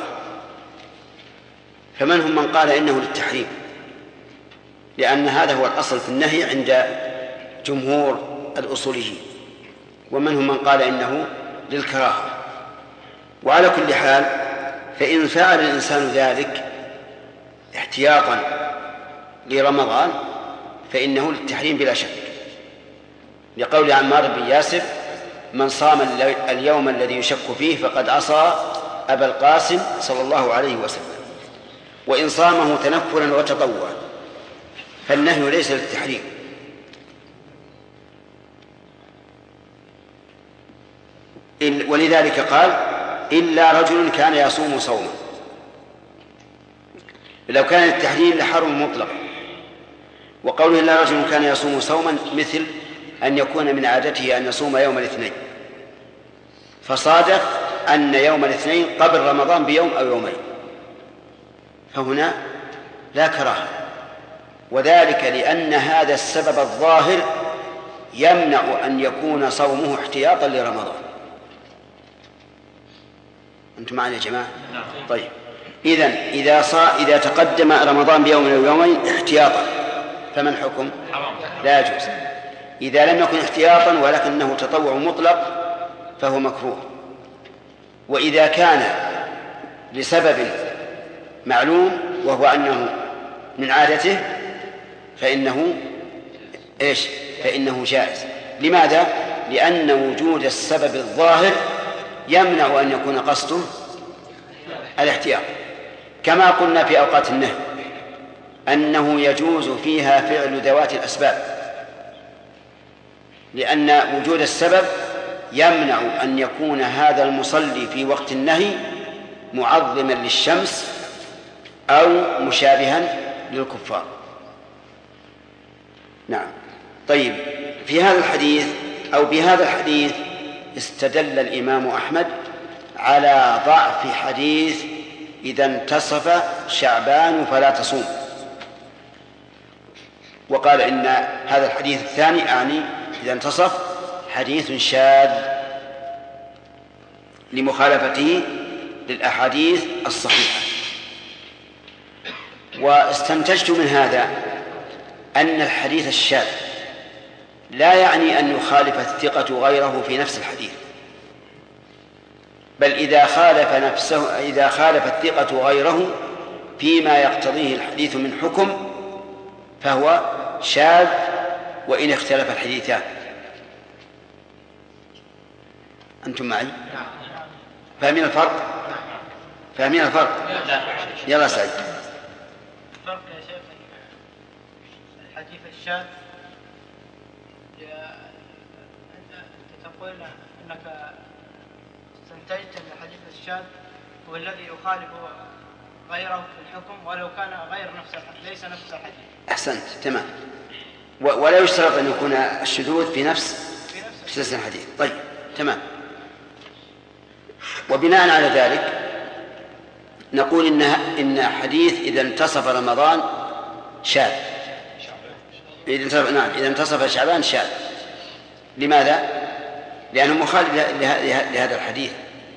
فمنهم من قال إنه للتحريم لأن هذا هو الأصل في النهي عند جمهور الأصوليين، ومنهم من قال إنه للكراهة. وعلى كل حال فإن فعل الإنسان ذلك احتياطا لرمضان فإنه للتحريم بلا شك، لقول عمار بن ياسر من صام اليوم الذي يشك فيه فقد عصى أبا القاسم صلى الله عليه وسلم، وإن صامه تنفلا وتطوعا فالنهي ليس للتحريم. ولذلك قال إلا رجل كان يصوم صوما، لو كان التحريم لحرم مطلق. وقوله إلا رجل كان يصوم صوما مثل أن يكون من عادته أن يصوم يوم الاثنين، فصادف أن يوم الاثنين قبل رمضان بيوم أو يومين، فهنا لا كراهة، وذلك لأن هذا السبب الظاهر يمنع أن يكون صومه احتياطا لرمضان. أنتم معنا يا جماعة؟ طيب، إذا تقدم رمضان بيوم أو يومين احتياطا فما الحكم؟ لا يجوز. إذا لم يكن احتياطا ولكنه تطوع مطلق فهو مكروه. وإذا كان لسبب معلوم وهو أنه من عادته فإنه جائز. لماذا؟ لأن وجود السبب الظاهر يمنع أن يكون قصده الاحتياط، كما قلنا في أوقات النهي أنه يجوز فيها فعل ذوات الأسباب، لأن وجود السبب يمنع أن يكون هذا المصلي في وقت النهي معظما للشمس أو مشابها للكفار. نعم. طيب، في هذا الحديث أو بهذا الحديث استدل الإمام أحمد على ضعف حديث إذا انتصف شعبان فلا تصوم، وقال إن هذا الحديث الثاني أعني إذا انتصف حديث شاذ لمخالفته للأحاديث الصحيحة. واستنتجت من هذا أن الحديث الشاذ لا يعني أن يخالف الثقة غيره في نفس الحديث، بل إذا خالف الثقة غيره فيما يقتضيه الحديث من حكم فهو شاذ وإن اختلف الحديثان. أنتم معي؟ فاهمين الفرق؟ فاهمين الفرق؟ يلا سعيد. الفرق يا شيخ الحديث الشاذ، أنت تقول أنك استنتجت أن الحديث الشاذ هو الذي يخالف غيره في الحكم ولو كان غير نفس الحديث، ليس نفس الحديث. أحسنت، تمام. ولا يشترط أن يكون الشذوذ في نفس الحديث. طيب، تمام. وبناء على ذلك نقول إن حديث إذا انتصف رمضان شاذ. إذا انتصف شعبان شاذ. لماذا؟ لأنه مخالف لهذا الحديث،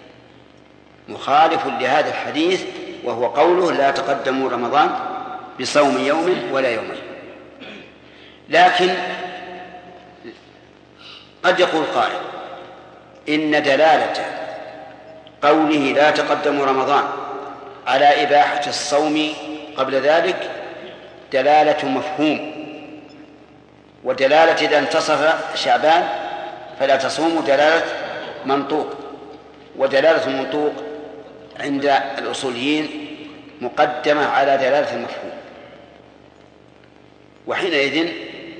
مخالف لهذا الحديث، وهو قوله لا تقدموا رمضان بصوم يوم ولا يومين. لكن قد يقول قائل إن دلالة قوله لا تقدموا رمضان على إباحة الصوم قبل ذلك دلالة مفهوم، ودلالة إذا انتصف شعبان فلا تصوموا دلالة منطوق، ودلالة المنطوق عند الأصوليين مقدمة على دلالة المفهوم. وحينئذ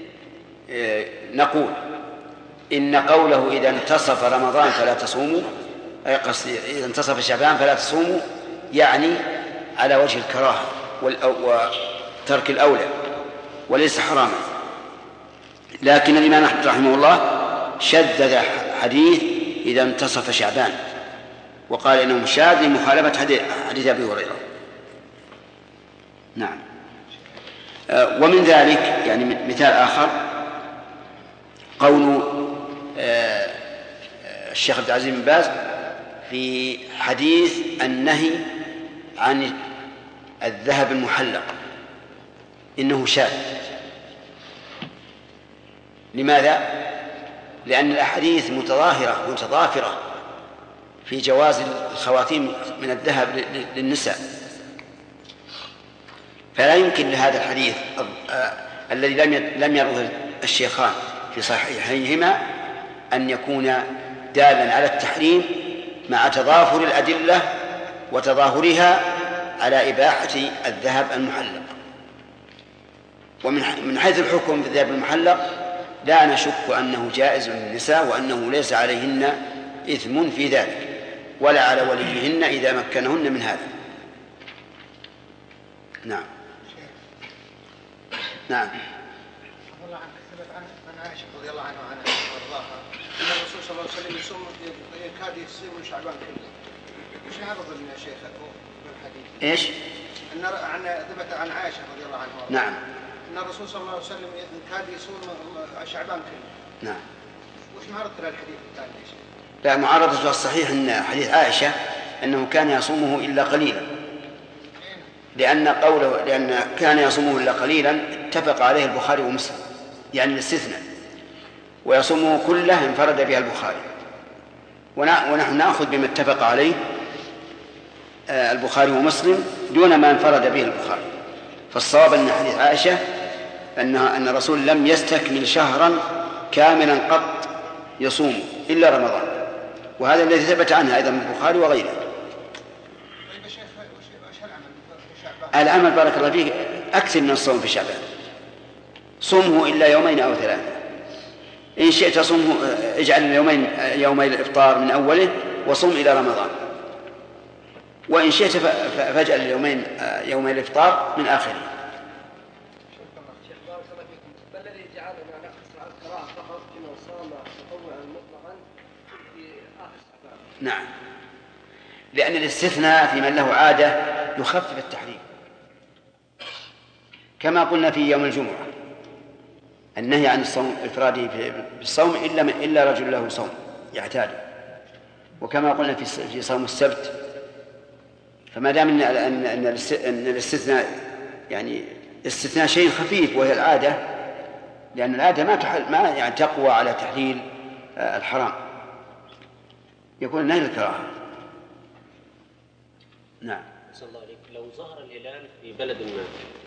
نقول إن قوله إذا انتصف رمضان فلا تصوموا، أي قصدي إذا انتصف شعبان فلا تصوموا، يعني على وجه الكراهة وترك الأولى وليس حراما. لكن الإمام أحمد رحمه الله شدد حديث إذا انتصف شعبان وقال إنه شاذ لمخالفة حديث أبي هريرة. نعم. ومن ذلك يعني مثال آخر قول الشيخ عبد العزيز بن باز في حديث النهي عن الذهب المحلق إنه شاذ. لماذا؟ لأن الأحاديث متظاهرة متضافرة في جواز الخواتيم من الذهب للنساء، فلا يمكن لهذا الحديث الذي لم يروه الشيخان في صحيحيهما أن يكون دالا على التحريم مع تضافر الأدلة وتظاهرها على إباحة الذهب المحلق. ومن حيث الحكم في الذهب المحلق لا نشك أنه جائز للنساء وأنه ليس عليهن إثم في ذلك ولا على وليهن إذا مكنهن من هذا. نعم. نعم. والله عنك ثبت عن عائشة رضي الله عنها وارضاها أن الرسول صلى الله عليه وسلم يصوم يكاد يصوم شعبان كله. وش هذا ظن يا شيخ الحديث؟ إيش؟ أن ثبت عن عائشة رضي الله عنها وارضاها. نعم. أن الرسول صلى الله عليه وسلم كاد يصوم شعبان كله. نعم. وش معرضة الحديث الثاني يا شيخ؟ لا، معارضة الصحيح أن حديث عائشة أنه كان يصومه إلا قليلا، لأن كان يصومه إلا قليلا اتفق عليه البخاري ومسلم، يعني الاستثناء، ويصومه كله انفرد بها البخاري، ونحن نأخذ بما اتفق عليه البخاري ومسلم دون ما انفرد به البخاري. فالصواب أن حديث عائشة أن الرسول لم يستكمل شهرا كاملا قط يصوم إلا رمضان، وهذا الذي ثبت عنها أيضا من البخاري وغيره. العمل بارك الله فيك أكثر من الصوم في شعبان، صومه إلا يومين أو ثلاثة، إن شئت صومه اجعل يومي الإفطار من أوله وصوم إلى رمضان. وإن شئت فاجعل اليومين يوم الإفطار من آخره. شيخ بارك الله فيكم، ما الذي جعلنا نقص على القراءة فقط فيما صام تطوعا مطلقا في آخر شعبان؟ نعم، لأن الاستثناء في من له عادة يخفف التحريم، كما قلنا في يوم الجمعة النهي عن الصوم إفراده بالصوم إلا رجل له صوم يعتاد، وكما قلنا في صوم السبت. فما دام أن الاستثناء يعني استثناء شيء خفيف وهي العادة، لأن العادة ما يعني تقوى على تحليل الحرام، يكون النهي للكراهة. نعم. صلى الله عليك، لو ظهر الهلال في بلد ما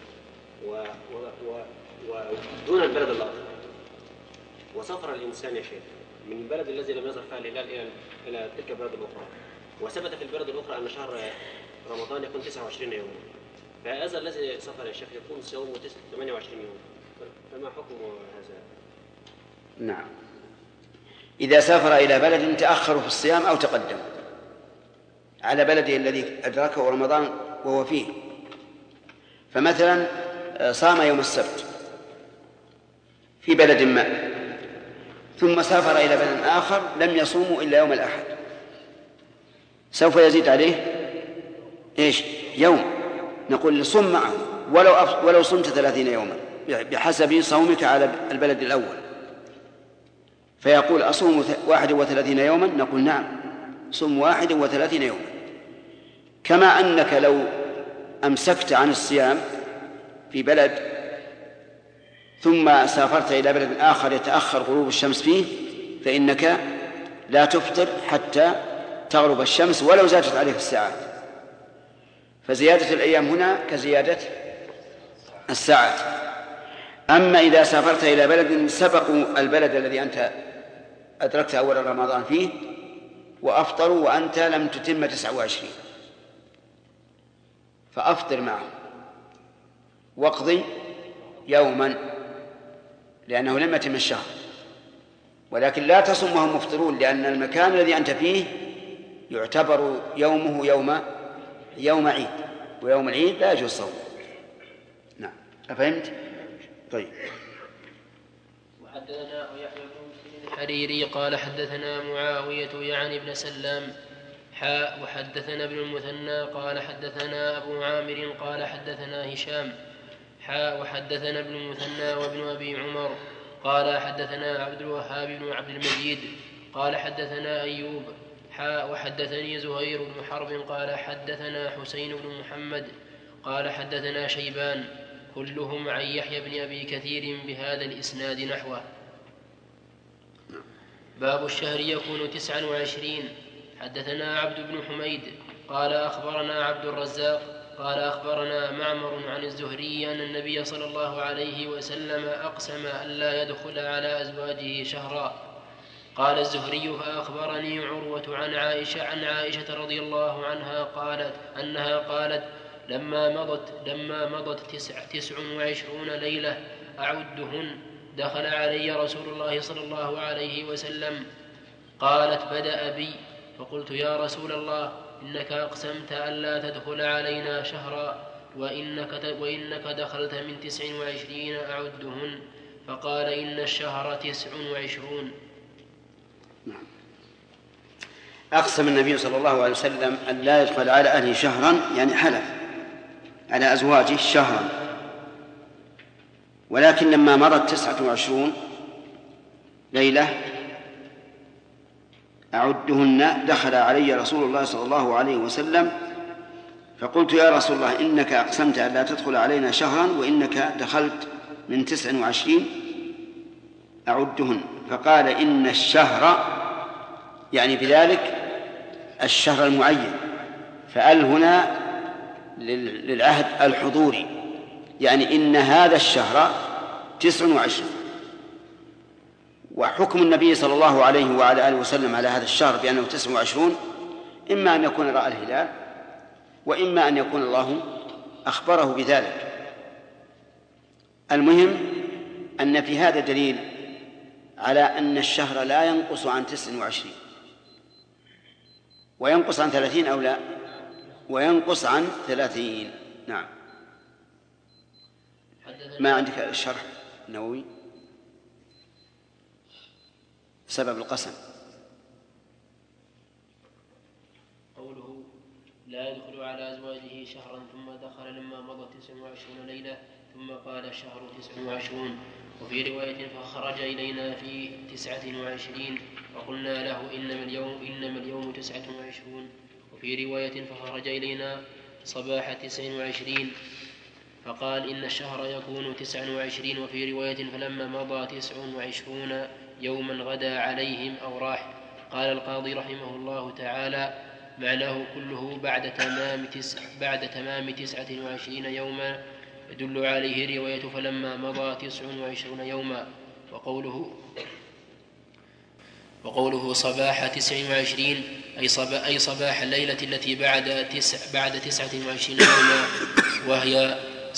ودون البلد الآخر، وسافر الإنسان يا شيخ من البلد الذي لم يظهر فيها الهلال إلى تلك البلد الأخرى، وثبت في البلد الأخرى أن شهر رمضان يكون 29 يوما، فهذا الذي سافر يا شيخ يكون صومه 28 يوم، فما حكم هذا؟ نعم، إذا سافر إلى بلد تأخر في الصيام أو تقدم على بلده الذي أدركه رمضان وهو فيه، فمثلا صام يوم السبت في بلد ما ثم سافر إلى بلد آخر لم يصوموا إلا يوم الأحد، سوف يزيد عليه إيش؟ يوم. نقول صم معه ولو صمت 30 يوما بحسب صومك على البلد الأول. فيقول أصوم 31 يوما، نقول نعم صم 31 يوما. كما أنك لو أمسكت عن الصيام في بلد ثم سافرت إلى بلد آخر يتأخر غروب الشمس فيه، فإنك لا تفطر حتى تغرب الشمس ولو زادت عليك الساعات، فزيادة الأيام هنا كزيادة الساعات. أما إذا سافرت إلى بلد سبقوا البلد الذي أنت أدركت أول رمضان فيه وأفطروا وأنت لم تتم 29، فأفطر معهم واقضي يوما لأنه لم يتم الشهر، ولكن لا تصم وهم مفطرون، لأن المكان الذي أنت فيه يعتبر يومه يوم عيد، ويوم العيد لا يجوز صوم. نعم، أفهمت؟ طيب. وحدثنا يحيى بن مسلم الحريري قال حدثنا معاوية يعني بن سلام وحدثنا ابن المثنى قال حدثنا أبو عامر قال حدثنا هشام وحدثنا ابن المثنى وابن أبي عمر قال حدثنا عبد الوهاب بن عبد المجيد قال حدثنا أيوب وحدثني زهير بن حرب قال حدثنا حسين بن محمد قال حدثنا شيبان كلهم عن يحيى بن أبي كثير بهذا الإسناد نحوه. باب الشهر يكون 29. حدثنا عبد بن حميد قال أخبرنا عبد الرزاق قال أخبرنا معمر عن الزهري أن النبي صلى الله عليه وسلم أقسم ألا يدخل على أزواجه شهرا. قال الزهري فأخبرني عروة عن عائشة رضي الله عنها أنها قالت لما مضت 29 ليلة أعدهن دخل علي رسول الله صلى الله عليه وسلم. قالت بدأ بي فقلت يا رسول الله إنك أقسمت ألا تدخل علينا شهرا وإنك دخلت من 29 أعدهن. فقال إن الشهر 29. أقسم النبي صلى الله عليه وسلم أن لا يدخل على أهله شهرا، يعني حلف على أزواجه شهرا، ولكن لما مرت 29 ليلة أعدهن دخل علي رسول الله صلى الله عليه وسلم. فقلت يا رسول الله إنك أقسمت أن لا تدخل علينا شهرا وإنك دخلت من 29 أعدهن. فقال إن الشهر، يعني بذلك الشهر المعين، فأل هنا للعهد الحضوري، يعني إن هذا الشهر 29. وحكم النبي صلى الله عليه وعلى آله وسلم على هذا الشهر بأنه 29 إما أن يكون رأى الهلال وإما أن يكون الله أخبره بذلك. المهم أن في هذا دليل على أن الشهر لا ينقص عن 29، وينقص عن 30 أو لا، وينقص عن 30. نعم. ما عندك الشرح النووي سبب القسم؟ قوله لا يدخل على أزواجه شهرا ثم دخل لما مضى 29 ليلة ثم قال الشهر 29. وفي رواية فخرج إلينا في 29 وقلنا له إنما اليوم 29. وفي رواية فخرج إلينا صباح 29 فقال إن الشهر يكون 29. وفي رواية فلما مضى 29 يوما غدا عليهم أو راح. قال القاضي رحمه الله تعالى معناه كله بعد تمام 29 يوما يدل عليه رواية فلما مضى 29 يوما. وقوله صباح 29 أي صباح الليلة التي بعد 29 يوما وهي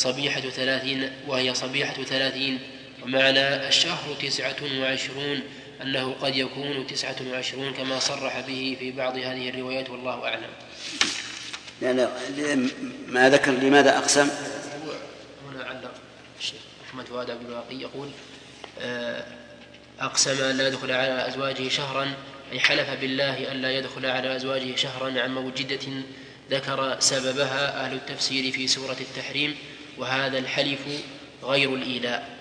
صبيحة 30. ومعنى الشهر 29 أنه قد يكون 29 كما صرح به في بعض هذه الروايات والله أعلم. لأن ما ذكر لماذا أقسم. هنا علق الشيخ محمد فؤاد عبد الباقي يقول أقسم أن لا يدخل على أزواجه شهرا أي حلف بالله أن لا يدخل على أزواجه شهرا عن موجدة ذكر سببها أهل التفسير في سورة التحريم، وهذا الحلف غير الإيلاء.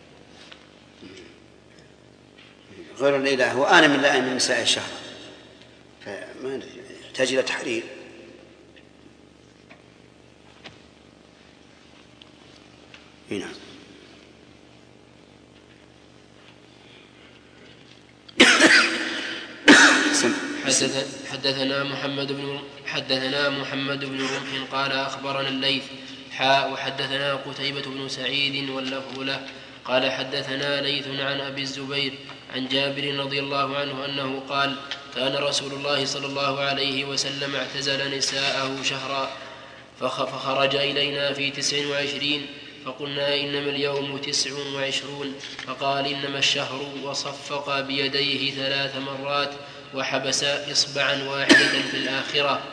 غير الإله هو آن من نساء الشهر، فما يحتاج إلى تحرير. هنا حدثنا محمد بن رمح قال أخبرنا الليث وحدثنا قتيبة بن سعيد واللفظ له قال حدثنا ليث عن أبي الزبير عن جابر رضي الله عنه أنه قال كان رسول الله صلى الله عليه وسلم اعتزل نساءه شهرا فخرج إلينا في 29 فقلنا إنما اليوم 29 فقال إنما الشهر وصفق بيديه 3 مرات وحبس إصبعا واحدة في الآخرة.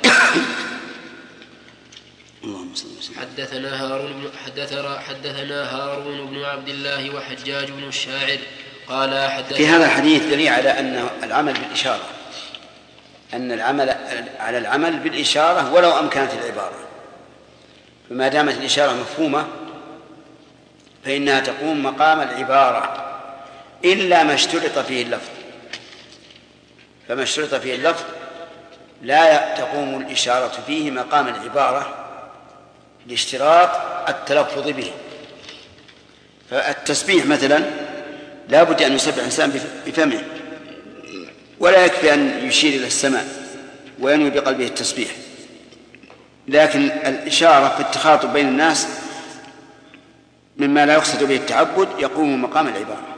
حدثنا هارون بن عبد الله وحجاج بن الشاعر قال في هذا الحديث دليل على أن العمل بالإشارة، أن العمل على العمل بالإشارة ولو أمكنت العبارة، فما دامت الإشارة مفهومة فإنها تقوم مقام العبارة إلا ما اشترط فيه اللفظ، فما اشترط فيه اللفظ لا تقوم الإشارة فيه مقام العبارة لاشتراط التلفظ به. فالتسبيح مثلا لا بد أن يسبح الإنسان بفمه، ولا يكفي أن يشير إلى السماء وينوي بقلبه التسبيح، لكن الإشارة في التخاطب بين الناس مما لا يقصد به التعبد تقوم مقام العبارة.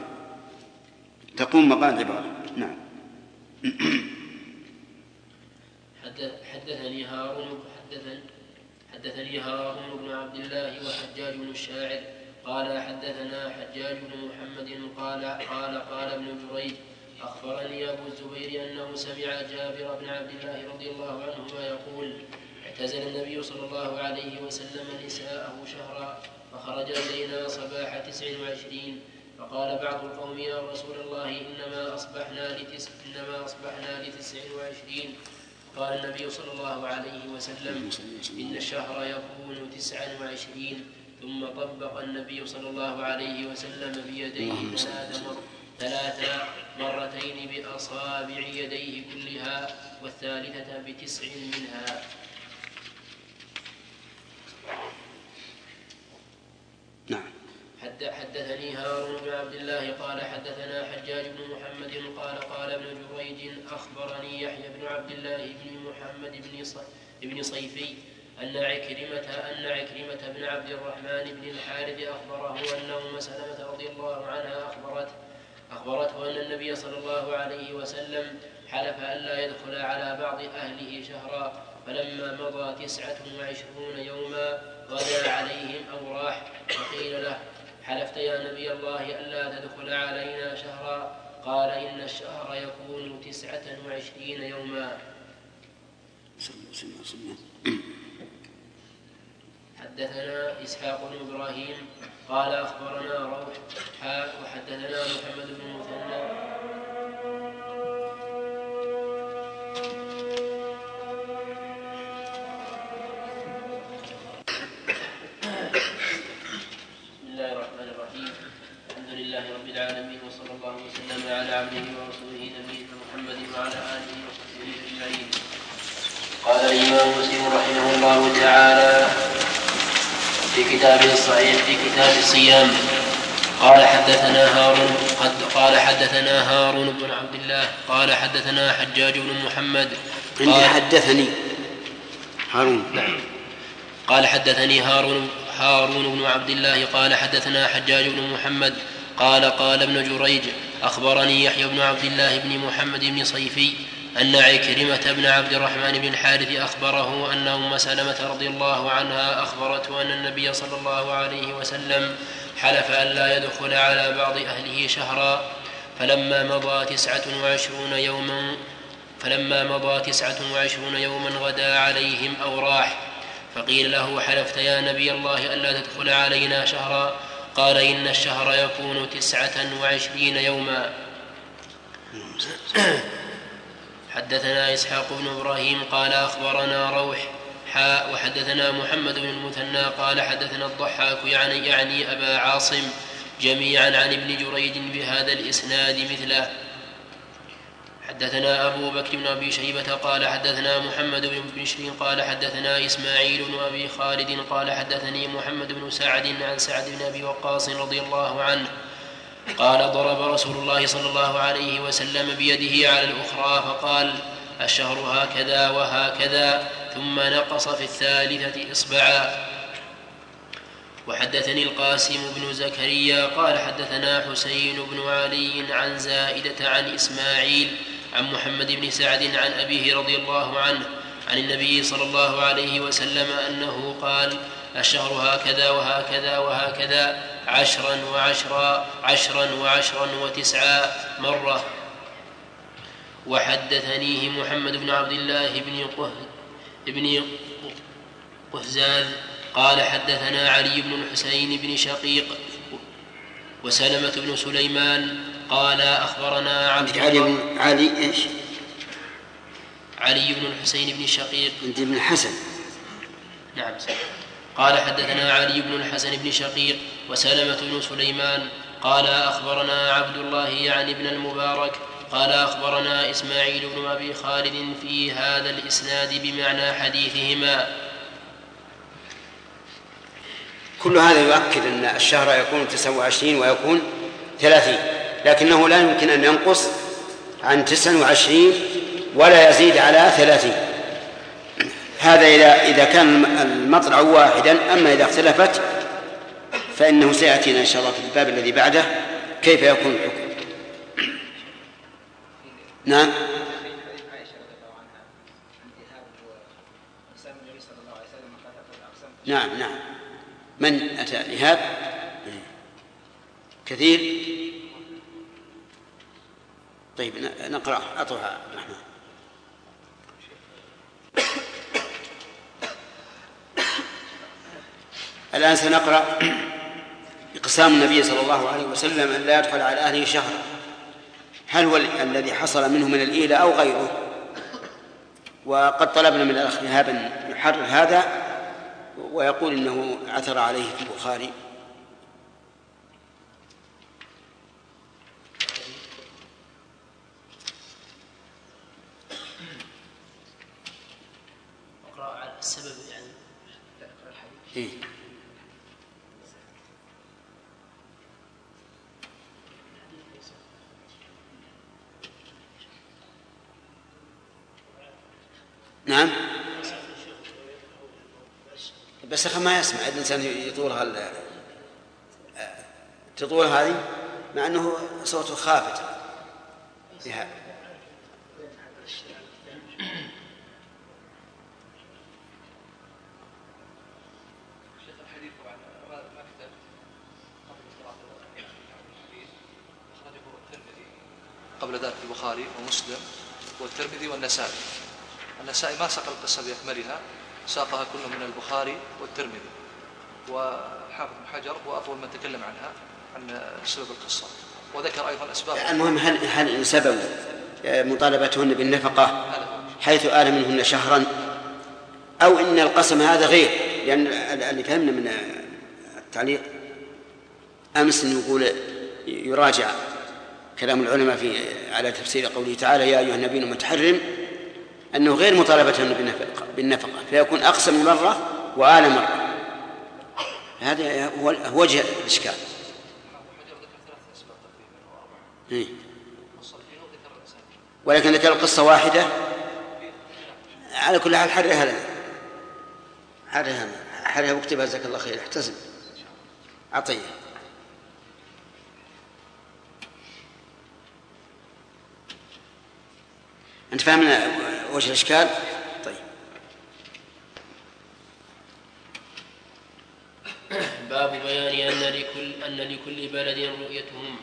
نعم. حدثني هارون بن عبد الله وحجاج بن الشاعر قال حدثنا حجاج بن محمد قال ابن جريج أخبرني أبو الزبير أنه سمع جابر بن عبد الله رضي الله عنهما يقول اعتزل النبي صلى الله عليه وسلم نساءه شهرا فخرج إلينا صباح 29 فقال بعض القوم يا رسول الله إنما أصبحنا ل 29. قال النبي صلى الله عليه وسلم إن الشهر يكون 29. ثم طبق النبي صلى الله عليه وسلم بيديه 3 مرتين بأصابع يديه كلها والثالثة ب9 منها. نعم. حدثني هارون بن عبد الله قال حدثنا حجاج بن محمد قال ابن جريج أخبرني يحيى بن عبد الله بن محمد بن صيفي أن عكرمة بن عبد الرحمن بن الحارث أخبره أن أم سلمة رضي الله عنها أخبرته أن النبي صلى الله عليه وسلم حلف ألا يدخل على بعض أهله شهرا فلما مضى 29 يوما غدا عليهم أو راح فقيل له حلفت يا نبي الله ألا تدخل علينا شهرا قال إن الشهر يكون 29 يوما. حدثنا إسحاق بن إبراهيم قال أخبرنا روح وحدثنا محمد بن المثنى العالمين وصلى الله وسلم على عبده ورسوله نبينا محمد وعلى آله وصحبه أجمعين. قال الإمام مسلم رحمه الله تعالى في كتابه الصحيح في كتاب الصيام قال حدثنا هارون بن عبد الله قال حدثنا حجاج بن محمد قال حدثني هارون نعم قال حدثني هارون بن عبد الله قال حدثنا حجاج بن محمد قال ابن جريج أخبرني يحيى بن عبد الله بن محمد بن صيفي أن عكرمة بن عبد الرحمن بن الحارث أخبره أن أم سلمة رضي الله عنها أخبرته أن النبي صلى الله عليه وسلم حلف أن لا يدخل على بعض أهله شهرا فلما مضى 29 يوما غدا عليهم أو راح فقيل له حلفت يا نبي الله ألا تدخل علينا شهرا قال إن الشهر يكون 29 يوما. حدثنا إسحاق بن إبراهيم قال أخبرنا روح وحدثنا محمد بن المثنى قال حدثنا الضحاك يعني أبا عاصم جميعا عن ابن جريج بهذا الإسناد مثله. حدثنا أبو بكر بن أبي شيبة قال حدثنا محمد بن بشر قال حدثنا إسماعيل بن أبي خالد قال حدثني محمد بن سعد عن سعد بن أبي وقاص رضي الله عنه قال ضرب رسول الله صلى الله عليه وسلم بيده على الأخرى فقال الشهر هكذا وهكذا ثم نقص في الثالثة إصبعا. وحدثني القاسم بن زكريا قال حدثنا حسين بن علي عن زائدة عن إسماعيل عن محمد بن سعد عن أبيه رضي الله عنه عن النبي صلى الله عليه وسلم أنه قال الشهر هكذا وهكذا وهكذا 10 و9 مرة. وحدثنيه محمد بن عبد الله بن قهزاز قال حدثنا علي بن الحسين بن شقيق وسلمة بن سليمان قال أخبرنا علي بن الحسين بن شقيق بن الحسن نعم قال حدثنا علي بن الحسن بن شقيق وسلمة بن سليمان قال أخبرنا عبد الله يعني بن المبارك قال أخبرنا إسماعيل بن أبي خالد في هذا الإسناد بمعنى حديثهما. كل هذا يؤكد أن الشهر يكون 29 ويكون 30 لكنه لا يمكن أن ينقص عن 29 ولا يزيد على 30. هذا إذا كان المطلع واحدا. أما إذا اختلفت فإنه سيأتينا إن شاء الله في الباب الذي بعده كيف يكون الحكم. نعم نعم من أتى إهاب كثير. طيب نقرأ أطوها عبد الرحمن. الآن سنقرأ إقسام النبي صلى الله عليه وسلم أن لا يدخل على أهله شهر. هل هو الذي حصل منه من الإيلة أو غيره؟ وقد طلبنا من الأخ إيهاب أن يحرر هذا ويقول إنه عثر عليه في البخاري. أقرأ على السبب يعني إيه؟ نعم بس أخي ما يسمع الإنسان يطولها تطول هذه مع أنه صوته خافت بها. قبل ذلك البخاري ومسلم والترمذي والنسائي النسائي ما ساق القصة بأكملها، ساقها كله من البخاري والترمذي، وحافظ بن حجر هو أطول من تكلم عنها عن سبب القصة، وذكر أيضا أسباب. المهم هل سبب مطالبتهن بالنفقة حيث آل منهن شهرا، أو إن القسم هذا غير؟ لأن اللي فهمنا من التعليق أمس يقول يراجع كلام العلماء على تفسير قوله تعالى يا أيها النبي من تحرم، أنه غير مطالبتهن بالنفقة، فيكون أقسم مرة وآل مرة. هذا هو وجه الإشكال. ولكن ذكر القصة واحدة على كل حال. حرها واكتبها جزاك الله خير. احتسب عطية. أنت فاهمنا وجه الإشكال؟ طيب. باب بيان أن لكل بلد رؤيتهم،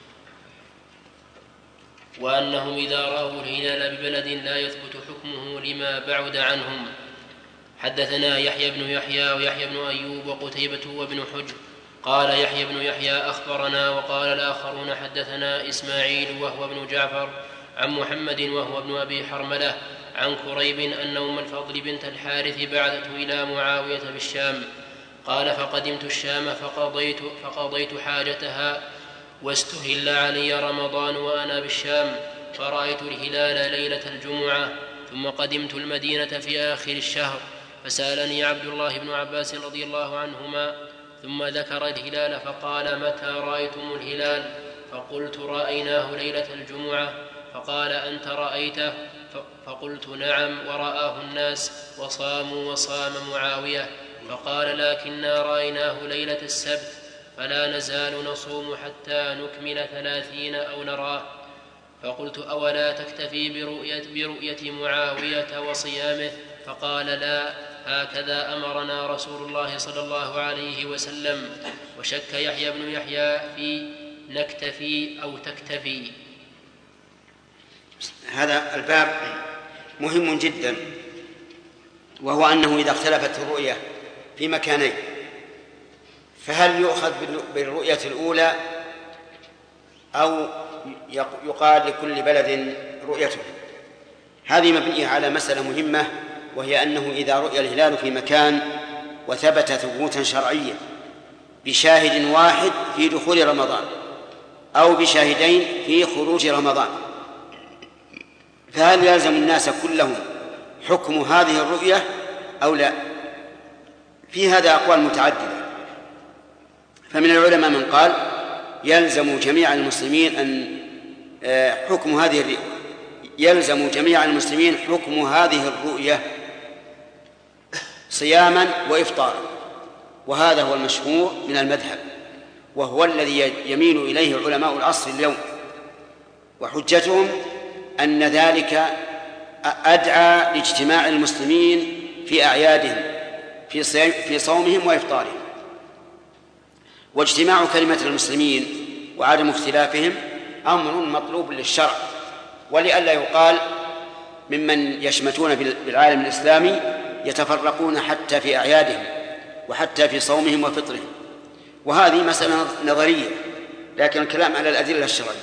وأنهم إذا رأوا الهلال ببلد لا يثبت حكمه لما بعد عنهم. حدثنا يحيى بن يحيى ويحيى بن أيوب وقتيبة وابن حجر. قال يحيى بن يحيى أخبرنا، وقال الآخرون حدثنا إسماعيل وهو ابن جعفر عن محمد وهو ابن أبي حرملة عن كريب أن أم الفضل بنت الحارث بعثته إلى معاوية بالشام. قال فقدمت الشام فقضيت حاجتها، واستهل علي رمضان وأنا بالشام، فرأيت الهلال ليلة الجمعة، ثم قدمت المدينة في آخر الشهر، فسألني عبد الله بن عباس رضي الله عنهما، ثم ذكر الهلال فقال متى رأيتم الهلال؟ فقلت رأيناه ليلة الجمعة. فقال أنت رأيته؟ فقلت نعم، ورآه الناس وصاموا وصام معاوية. فقال لكننا رأيناه ليلة السبت، فلا نزال نصوم حتى نكمل 30 أو نراه. فقلت أولا تكتفي برؤية معاوية وصيامه؟ فقال لا، هكذا أمرنا رسول الله صلى الله عليه وسلم. وشك يحيى بن يحيى في نكتفي أو تكتفي. هذا الباب مهم جدا، وهو أنه إذا اختلفت الرؤية في مكانين فهل يؤخذ بالرؤية الأولى أو يقال لكل بلد رؤيته؟ هذه مبنية على مسألة مهمة، وهي أنه إذا رؤي الهلال في مكان وثبت ثبوتا شرعيا بشاهد واحد في دخول رمضان أو بشاهدين في خروج رمضان، فهل يلزم الناس كلهم حكم هذه الرؤية أو لا؟ في هذا أقوال متعددة. فمن العلماء من قال يلزم جميع المسلمين حكم هذه الرؤية صياما وإفطارا، وهذا هو المشهور من المذهب، وهو الذي يميل إليه علماء العصر اليوم، وحجتهم أن ذلك أدعى لاجتماع المسلمين في أعيادهم في صومهم وإفطارهم. واجتماع كلمة المسلمين وعدم اختلافهم أمر مطلوب للشرع، ولئلا يقال ممن يشمتون بالعالم الإسلامي يتفرقون حتى في أعيادهم وحتى في صومهم وفطرهم، وهذه مسألة نظرية، لكن الكلام على الأدلة الشرعية.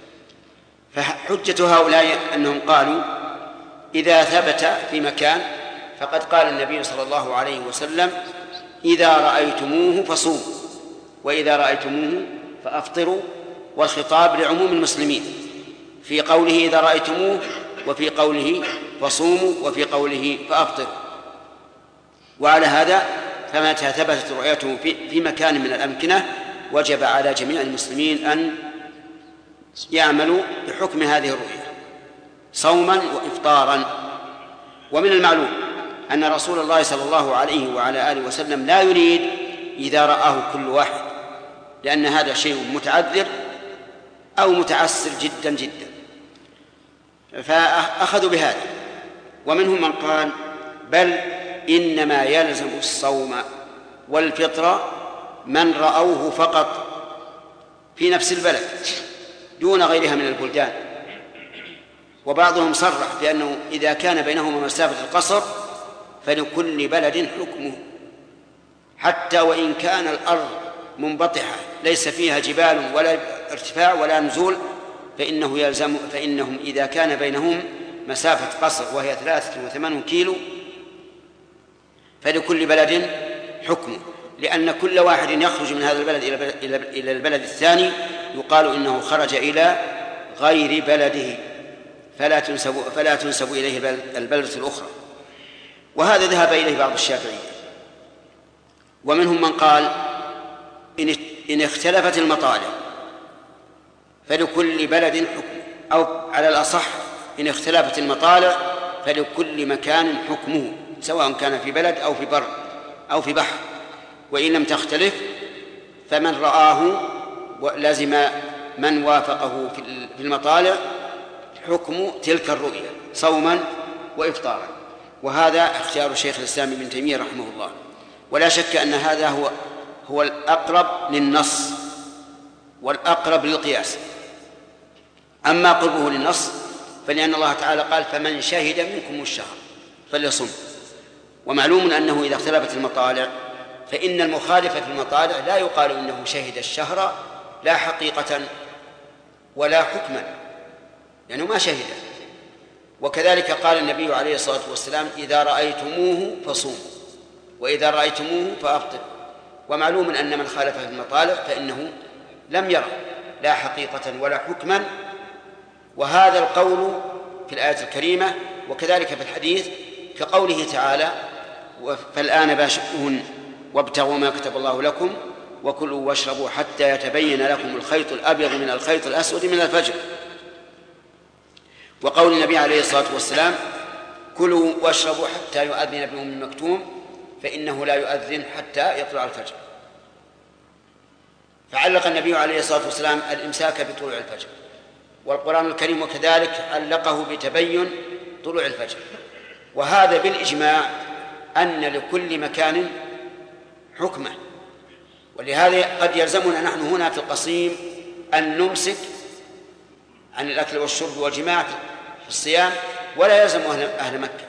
فحجة هؤلاء أنهم قالوا إذا ثبت في مكان فقد قال النبي صلى الله عليه وسلم إذا رأيتموه فصوموا وإذا رأيتموه فأفطروا، والخطاب لعموم المسلمين في قوله إذا رأيتموه، وفي قوله فصوموا، وفي قوله فأفطروا. وعلى هذا فمتى ثبتت رؤيته في مكان من الأمكنة وجب على جميع المسلمين أن يعملوا بحكم هذه الرؤية صوما وإفطارا. ومن المعلوم أن رسول الله صلى الله عليه وعلى آله وسلم لا يريد إذا رآه كل واحد، لأن هذا شيء متعذر أو متعسر جدا جدا، فأخذوا بهذا. ومنهم من قال بل إنما يلزم الصوم والفطر من رأوه فقط في نفس البلد دون غيرها من البلدان. وبعضهم صرح بأنه إذا كان بينهما مسافة القصر فلكل بلد حكمه، حتى وإن كان الأرض منبطحة ليس فيها جبال ولا ارتفاع ولا نزول، فإنهم إذا كان بينهم مسافة قصر وهي 83 كيلو فلكل بلد حكمه، لأن كل واحد يخرج من هذا البلد إلى البلد الثاني يقال إنه خرج إلى غير بلده، فلا تنسب إليه البلدة الأخرى. وهذا ذهب إليه بعض الشافعية، ومنهم من قال إن اختلفت المطالع فلكل بلد حكم، أو على الأصح إن اختلفت المطالع فلكل مكان حكمه، سواء كان في بلد أو في بر أو في بحر. وإن لم تختلف فمن رآه لازم من وافقه في المطالع حكم تلك الرؤية صوما وإفطارا. وهذا اختيار شيخ الإسلام ابن تيمية رحمه الله، ولا شك أن هذا هو الأقرب للنص والأقرب للقياس. أما قربه للنص فلأن الله تعالى قال فمن شهد منكم الشهر فليصم. ومعلوم أنه إذا اختلفت المطالع فإن المخالف في المطالع لا يقال إنه شهد الشهر لا حقيقة ولا حكما، لأنه ما شهد. وكذلك قال النبي عليه الصلاة والسلام إذا رأيتموه فصوموا وإذا رأيتموه فأفطروا. ومعلوم أن من خالف في المطالع فإنه لم يرى لا حقيقة ولا حكما. وهذا القول في الآية الكريمة وكذلك في الحديث كقوله تعالى فالآن باشرون وابتغوا ما كتب الله لكم وكلوا واشربوا حتى يتبين لكم الخيط الأبيض من الخيط الأسود من الفجر. وقول النبي عليه الصلاة والسلام كلوا واشربوا حتى يؤذن ابن أم مكتوم فإنه لا يؤذن حتى يطلع الفجر. فعلق النبي عليه الصلاة والسلام الإمساك بطلوع الفجر، والقرآن الكريم وكذلك علقه بتبين طلوع الفجر. وهذا بالإجماع أن لكل مكان حكمة. ولهذا قد يلزمنا نحن هنا في القصيم أن نمسك عن الأكل والشرب والجماع في الصيام، ولا يلزم أهل مكة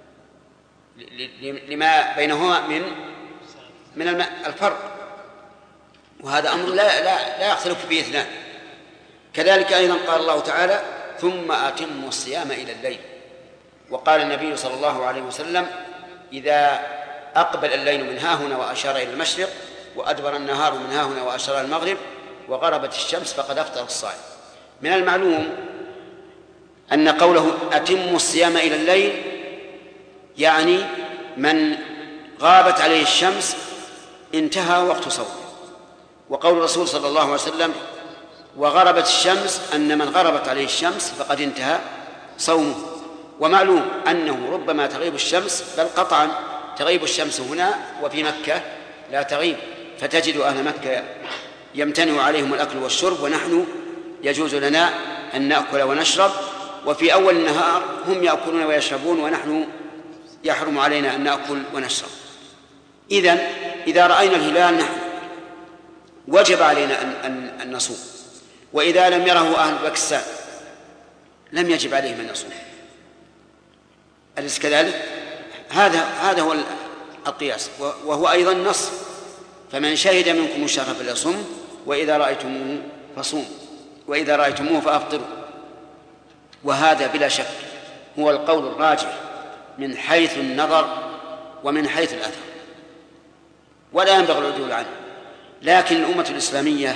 لما بينهما من الفرق. وهذا أمر لا يختلف فيه اثنان. كذلك أيضا قال الله تعالى ثم أتموا الصيام إلى الليل. وقال النبي صلى الله عليه وسلم إذا أقبل الليل من هاهنا وأشار إلى المشرق وأدبر النهار من هاهنا وأشار إلى المغرب وغربت الشمس فقد أفطر الصائم. من المعلوم أن قوله أتموا الصيام إلى الليل يعني من غابت عليه الشمس انتهى وقت صومه. وقول الرسول صلى الله عليه وسلم وغربت الشمس أن من غربت عليه الشمس فقد انتهى صومه. ومعلوم أنه ربما تغيب الشمس، بل قطعا تغيب الشمس هنا وفي مكة لا تغيب، فتجد أهل مكة يمتنع عليهم الأكل والشرب ونحن يجوز لنا أن نأكل ونشرب، وفي أول النهار هم يأكلون ويشربون ونحن يحرم علينا أن نأكل ونشرب. إذا رأينا الهلال نحن وجب علينا أن نصوم، وإذا لم يره أهل باكستان لم يجب عليهم أن يصوم. أليس كذلك؟ هذا هو القياس، وهو أيضا نص فمن شهد منكم الشهر فليصم وإذا رأيتموه فصوموا وإذا رأيتموه فأفطروا. وهذا بلا شك هو القول الراجح من حيث النظر ومن حيث الأثر، ولا ينبغي العدول عنه. لكن الأمة الإسلامية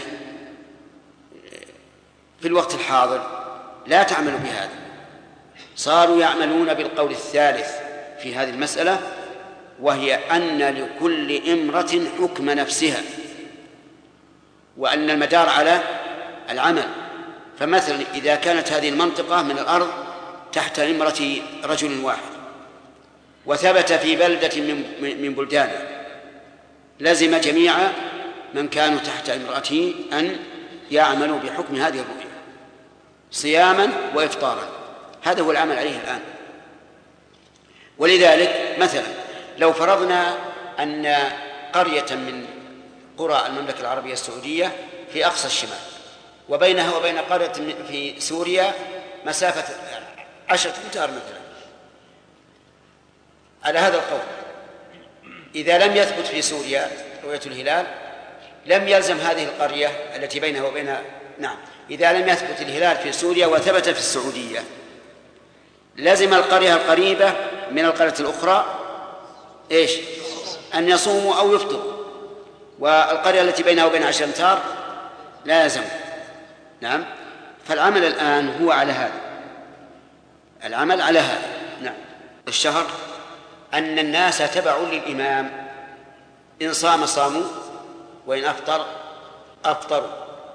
في الوقت الحاضر لا تعمل بهذا، صاروا يعملون بالقول الثالث في هذه المسألة، وهي أن لكل إمرة حكم نفسها، وأن المدار على العمل. فمثلا إذا كانت هذه المنطقة من الأرض تحت إمرة رجل واحد وثبت في بلدة من بلدانه، لزم جميع من كانوا تحت إمرته أن يعملوا بحكم هذه الرؤية صياما وإفطارا. هذا هو العمل عليه الآن. ولذلك مثلا لو فرضنا أن قرية من قرى المملكة العربية السعودية في أقصى الشمال، وبينها وبين قرية في سوريا مسافة 10 أمتار مثلا. على هذا القول إذا لم يثبت في سوريا رؤية الهلال لم يلزم هذه القرية التي بينها وبين إذا لم يثبت الهلال في سوريا وثبت في السعودية لزم القرية القريبة من القرية الأخرى أن يصوموا أو يفطروا، والقرية التي بينها وبين 10 أمتار لا يلزم. فالعمل الآن هو على هذا، العمل على هذا. الشهر أن الناس تبعوا للإمام، إن صام صاموا وإن أفطر أفطروا،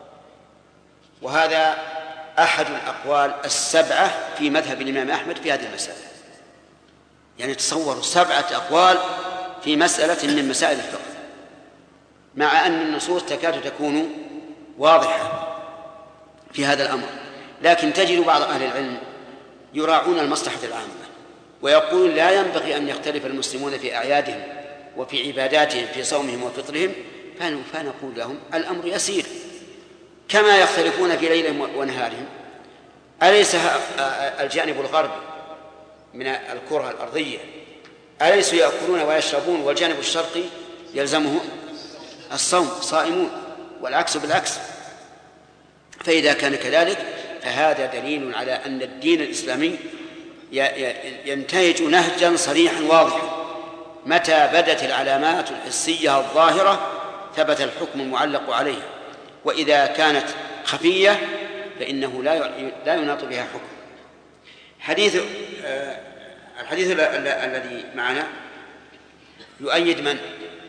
وهذا أحد الأقوال 7 في مذهب الإمام أحمد في هذه المسألة. يعني تصوروا 7 أقوال في مسألة من مسائل الفقه، مع أن النصوص تكاد تكون واضحة في هذا الأمر، لكن تجد بعض أهل العلم يراعون المصلحة العامة ويقول لا ينبغي أن يختلف المسلمون في أعيادهم وفي عباداتهم في صومهم وفطرهم، فنقول لهم الأمر يسير كما يختلفون في ليلهم ونهارهم. أليس الجانب الغربي من الكرة الأرضية أليسوا يأكلون ويشربون والجانب الشرقي يلزمهم الصوم صائمون، والعكس بالعكس؟ فإذا كان كذلك فهذا دليل على أن الدين الإسلامي ينتهج نهجا صريحا واضحا، متى بدت العلامات الحسية الظاهرة ثبت الحكم المعلق عليها، وإذا كانت خفية فإنه لا يناط بها حكم. الحديث الذي معنا يؤيد من؟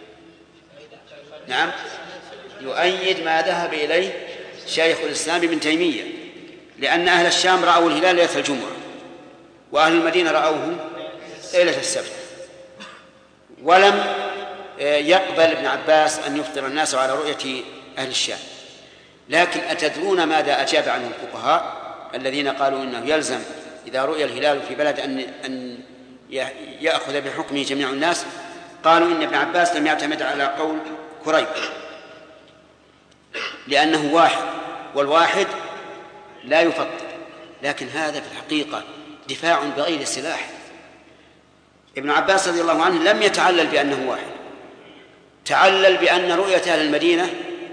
يؤيد ما ذهب إليه شيخ الإسلام ابن تيمية، لأن أهل الشام رأوا الهلال ليلة الجمعة وأهل المدينة رأوه ليلة السبت، ولم يقبل ابن عباس أن يفطر الناس على رؤية أهل الشام. لكن أتدرون ماذا أجاب عنه الفقهاء الذين قالوا إنه يلزم إذا رؤي الهلال في بلد أن يأخذ بحكمه جميع الناس؟ قالوا إن ابن عباس لم يعتمد على قول كريب لأنه واحد، والواحد لا يفطر. لكن هذا في الحقيقة دفاع بغير سلاح. ابن عباس رضي الله عنه لم يتعلل بأنه واحد، تعلل بأن رؤية أهل المدينة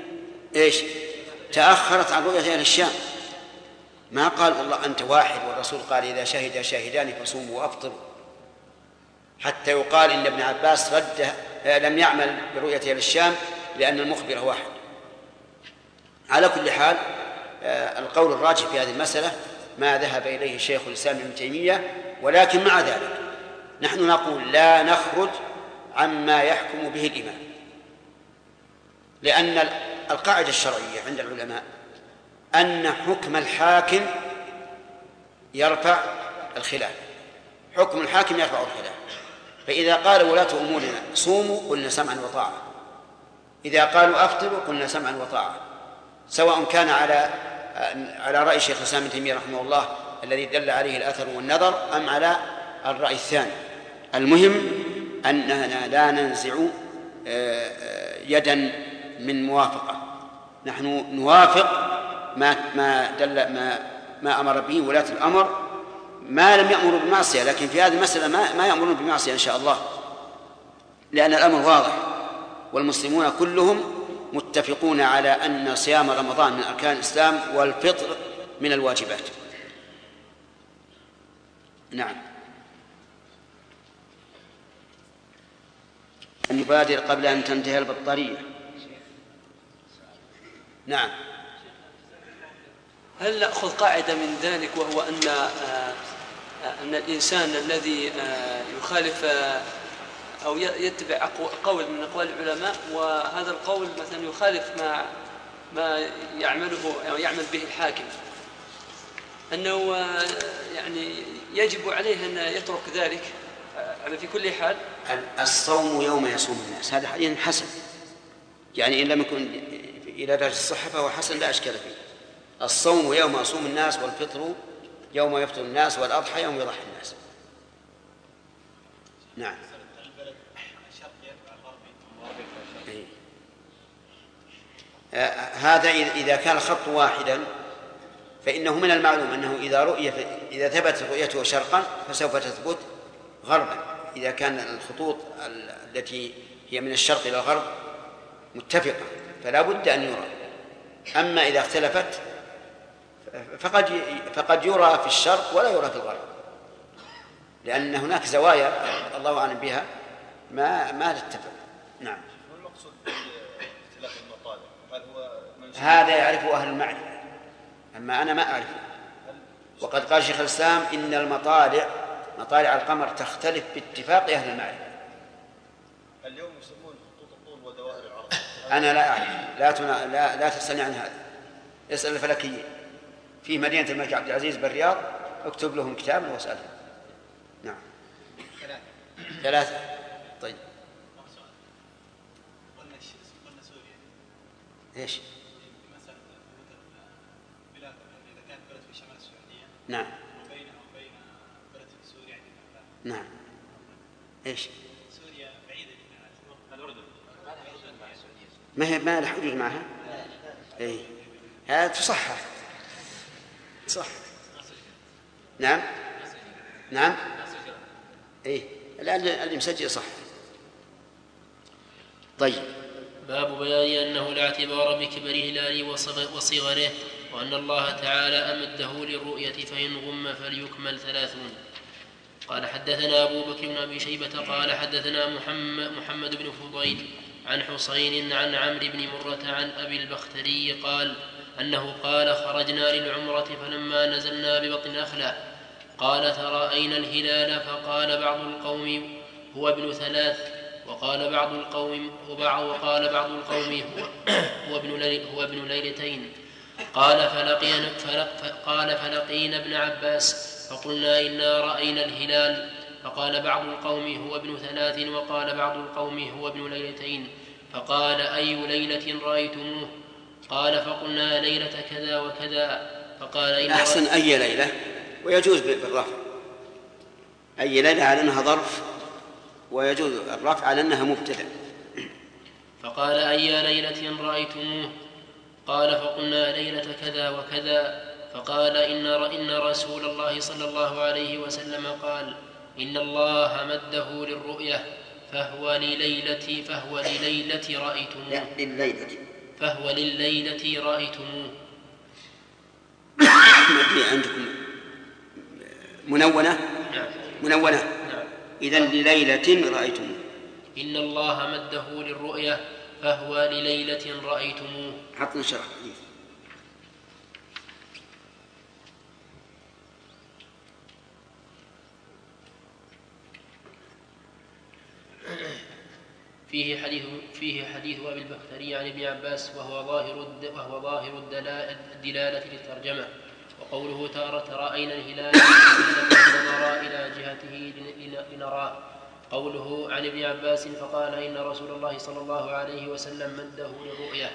تأخرت عن رؤية أهل الشام. ما قال والله أنت واحد، والرسول قال إذا شهد شاهدان فصوموا وأفطروا، حتى يقال إن ابن عباس لم يعمل برؤية أهل الشام لأن المخبر واحد. على كل حال القول الراجح في هذه المسألة ما ذهب إليه شيخ الإسلام ابن تيمية، ولكن مع ذلك نحن نقول لا نخرج عما يحكم به الإمام، لأن القاعدة الشرعية عند العلماء أن حكم الحاكم يرفع الخلاف، حكم الحاكم يرفع الخلاف. فإذا قال ولاة أمورنا صوموا قلنا سمعا وطاعة، إذا قالوا أفطروا قلنا سمعا وطاعة، سواء كان على رأي شيخ الإسلام ابن تيمية رحمه الله الذي دل عليه الأثر والنظر أم على الرأي الثاني. المهم أننا لا ننزع يدا من موافقة، نحن نوافق ما أمر به ولاة الأمر ما لم يأمروا بمعصية، لكن في هذه المسألة ما يأمرون بمعصية إن شاء الله، لأن الأمر واضح، والمسلمون كلهم متفقون على أن صيام رمضان من أركان الإسلام والفطر من الواجبات. نعم. أن يبادر قبل أن تنتهي البطارية. نعم. هل نأخذ قاعدة من ذلك، وهو أن الإنسان الذي يخالف أو يتبع قول من أقوال العلماء، وهذا القول مثلا يخالف ما يعمله أو يعمل به الحاكم، أنه يعني يجب عليه أن يترك ذلك في كل حال؟ الصوم يوم يصوم الناس هذا حديث حسن، يعني إن لم يكن إلى درجة الصحة فهو حسن لا أشكال فيه. الصوم يوم يصوم الناس، والفطر يوم يفطر الناس، والأضحى يوم يضحي الناس. نعم. هذا إذا كان الخط واحدا فإنه من المعلوم أنه إذا ثبتت رؤيته شرقا فسوف تثبت غربا، إذا كان الخطوط التي هي من الشرق إلى الغرب متفقة فلا بد أن يرى. أما إذا اختلفت فقد يرى في الشرق ولا يرى في الغرب، لأن هناك زوايا الله أعلم بها ما تتفق. نعم. والمقصود باختلاف المطالع هل هو هذا يعرفه أهل المعرفة، أما أنا ما أعرفه. وقد قال شيخ الإسلام إن مطالع القمر تختلف باتفاق أهل المعرفة. اليوم يسمون خطوط الطول ودوائر العرض. أنا لا أعرف، لا تسألني عن هذا، اسأل الفلكيين في مدينة الملك عبد العزيز بالرياض، اكتب لهم كتابا واسألهم. نعم. 3. طيب. قلنا سوريا. إيش؟ مثلا بلاد إذا كانت بلد في شمال السعودية. نعم. وبينها وبين بلد في سوريا. نعم. إيش؟ سوريا بعيدة عن الأردن. ما لها حدود معها. إيه. هذا تصحح. صح. نعم. نعم. إيه. الآن اللي مسجل صح. طيب. باب بيان أنه لا اعتبار بكبر الهلال وصغره، وأن الله تعالى أمده للرؤية فإن غم فليكمل 30. قال حدثنا أبو بكر بن أبي شيبة قال حدثنا محمد بن فضيل عن حسين عن عمرو بن مرة عن أبي البختري قال أنه قال خرجنا للعمرة فلما نزلنا ببطن أخلة قال ترأينا الهلال فقال بعض القوم هو ابن 3 وقال بعض القوم هو ابن ليلتين. قال فلقينا ابن عباس فقلنا إنا رأينا الهلال فقال بعض القوم هو ابن 3 وقال بعض القوم هو ابن ليلتين. فقال أي ليلة رأيتموه؟ قال فقلنا ليلة كذا وكذا. فقال إن أحسن أي ليلة، ويجوز بالرفع أي ليلة على أنها ظرف، ويجوز الرفع على أنها مبتدأ. فقال أي ليلة رأيتموه؟ قال فقلنا ليلة كذا وكذا. فقال إن رسول الله صلى الله عليه وسلم قال إن الله مده للرؤية فهو لليلة رأيتموه. عندكم منونة؟ نعم. منونة. نعم. إذن لليلة رأيتموه. إن الله مده للرؤية فهو لليلة رأيتموه. حطنا شرح. فيه حديث أبي البختري عن ابن عباس وهو ظاهر الدلالة للترجمة. وقوله ترأينا الهلال نظر إلى جهته لنراه. قوله عن ابن عباس فقال إن رسول الله صلى الله عليه وسلم مده للرؤية.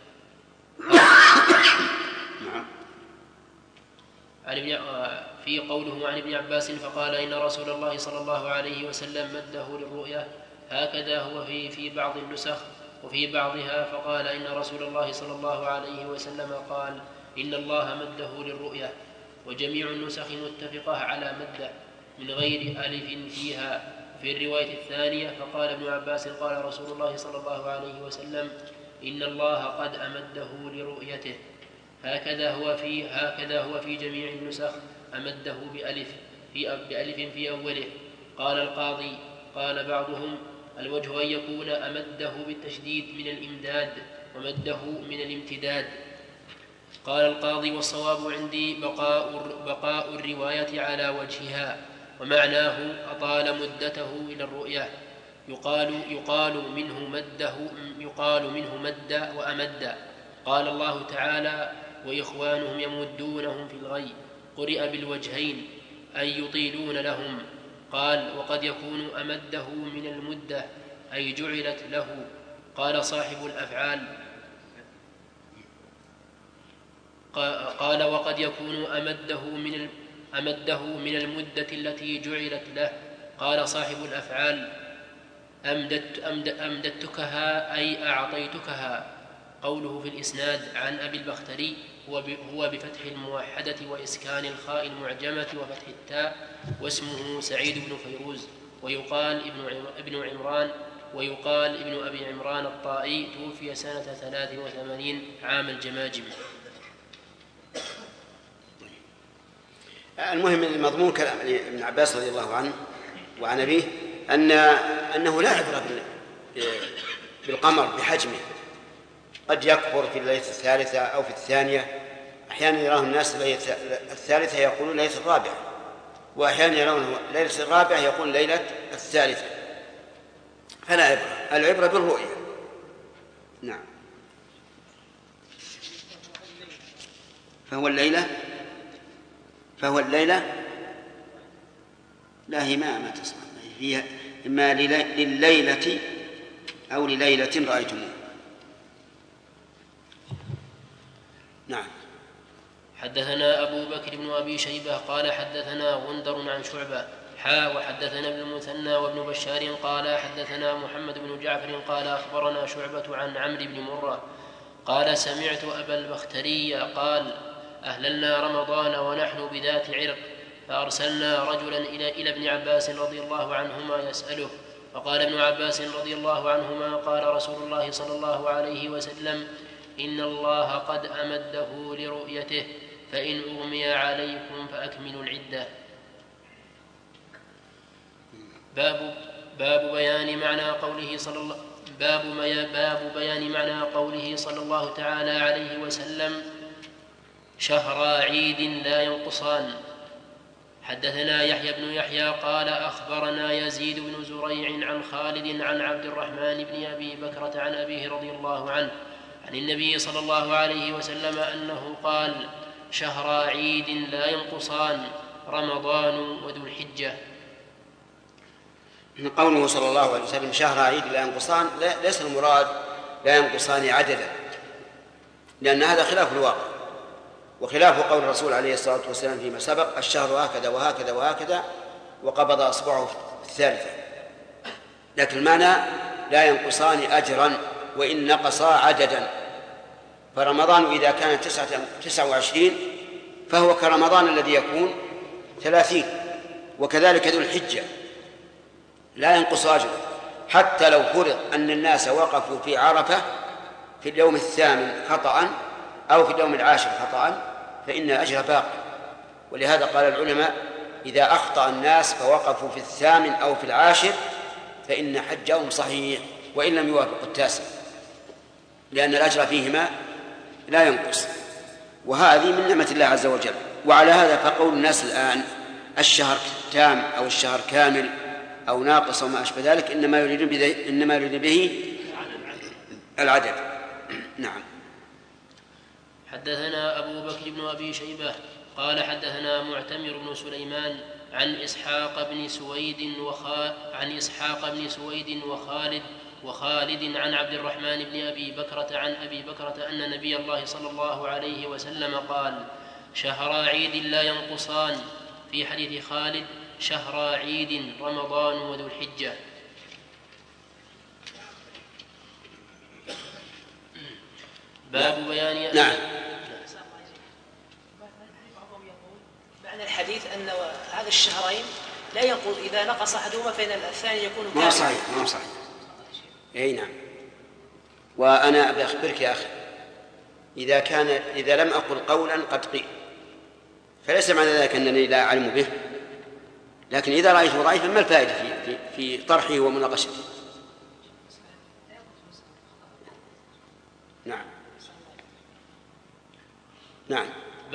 في قوله عن ابن عباس فقال إن رسول الله صلى الله عليه وسلم مده للرؤية هكذا هو في بعض النسخ، وفي بعضها فقال إن رسول الله صلى الله عليه وسلم قال إن الله مده للرؤية. وجميع النسخ متفقة على مده من غير ألف فيها. في الرواية الثانية فقال ابن عباس قال رسول الله صلى الله عليه وسلم إن الله قد أمده لرؤيته. هكذا هو في جميع النسخ أمده بألف في أوله. قال القاضي قال بعضهم الوجه أن يكون أمده بالتشديد من الإمداد ومده من الامتداد. قال القاضي والصواب عندي بقاء الرواية على وجهها، ومعناه أطال مدته إلى الرؤية. يقال منه مد وأمد. قال الله تعالى وإخوانهم يمدونهم في الغي. قرئ بالوجهين أي يطيلون لهم. قال وقد يكون أمده من المدة أي جعلت له. قال صاحب الأفعال قال وقد يكون أمده من المدة التي جعلت له. قال صاحب الأفعال أمددتكها أي أعطيتكها. قوله في الإسناد عن أبي البختري هو بفتح الموحدة وإسكان الخاء المعجمة وفتح التاء، واسمه سعيد بن فيروز، ويقال ابن عمران، ويقال ابن أبي عمران الطائي، توفي سنة 83 عام الجماجم. المهم المضمون كلام ابن عباس رضي الله عنه وعن أبيه أنه لا عبرة بالقمر بحجمه، قد يكبر في الليلة الثالثة أو في الثانية، أحيانا يراه الناس الليلة الثالثة يقولون ليلة الرابعة، وأحيانا يرونه ليلة الرابعة يقول ليلة الثالثة، فلا عبرة، العبرة بالرؤية. نعم. فهو الليلة لا هي ما تصح، هي إما لليلة أو لليلة رأيتموه. نعم. حدثنا أبو بكر بن أبي شيبة قال حدثنا غندر عن شعبة وحدثنا ابن المثنى وابن بشار قال حدثنا محمد بن جعفر قال أخبرنا شعبة عن عمرو بن مرة قال سمعت أبا البختري قال أهللنا رمضان ونحن بذات عرق، فأرسلنا رجلا إلى ابن عباس رضي الله عنهما يسأله، فقال ابن عباس رضي الله عنهما قال رسول الله صلى الله عليه وسلم إن الله قد أمده لرؤيته، فإن أغمي عليكم فأكملوا العدة. باب بيان معنى قوله صلى الله تعالى عليه وسلم شهر عيد لا ينقصان. حدثنا يحيى بن يحيى قال أخبرنا يزيد بن زريع عن خالد عن عبد الرحمن بن أبي بكرة عن أبيه رضي الله عنه عن النبي صلى الله عليه وسلم أنه قال شهر عيد لا ينقصان، رمضان وذو الحجة. من قوله صلى الله عليه وسلم شهر عيد لا ينقصان، ليس المراد لا ينقصان عددا، لأن هذا خلاف الواقع وخلاف قول الرسول عليه الصلاة والسلام فيما سبق الشهر هكذا وهكذا وهكذا وقبض أصبعه في الثالثة، لكن المعنى لا ينقصان أجرا وإن نقصا عددا. فرمضان إذا كان 29 فهو كرمضان الذي يكون 30، وكذلك ذو الحجة لا ينقص أجرا، حتى لو فرض أن الناس وقفوا في عرفة في اليوم 8 خطأ أو في اليوم 10 خطأ فإن أجر باقي. ولهذا قال العلماء إذا أخطأ الناس فوقفوا في 8 أو في 10 فإن حجهم صحيح وإن لم يوافقوا 9، لأن الأجر فيهما لا ينقص، وهذه من نعمة الله عز وجل. وعلى هذا فقول الناس الآن الشهر تام أو الشهر كامل أو ناقص وما أشبه ذلك إنما يريد به العدد. نعم. حدثنا أبو بكر بن أبي شيبة قال حدثنا معتمر بن سليمان عن إسحاق بن سويد وخالد عن عبد الرحمن بن أبي بكرة عن أبي بكرة أن نبي الله صلى الله عليه وسلم قال شهر عيد لا ينقصان، في حديث خالد شهر عيد رمضان وذو الحجة. باب بيان نعم. معنى الحديث أن هذا الشهرين لا ينقص، إذا نقص أحدهما فإن الثاني يكون كاملا. ما صحيح. أي نعم. وأنا أبي أخبرك يا أخي إذا لم أقل قولا قد قيل فليس معنى ذلك أنني لا أعلم به، لكن إذا رأيته ضعيفا ما الفائدة في طرحه ومناقشته. نعم. نعم.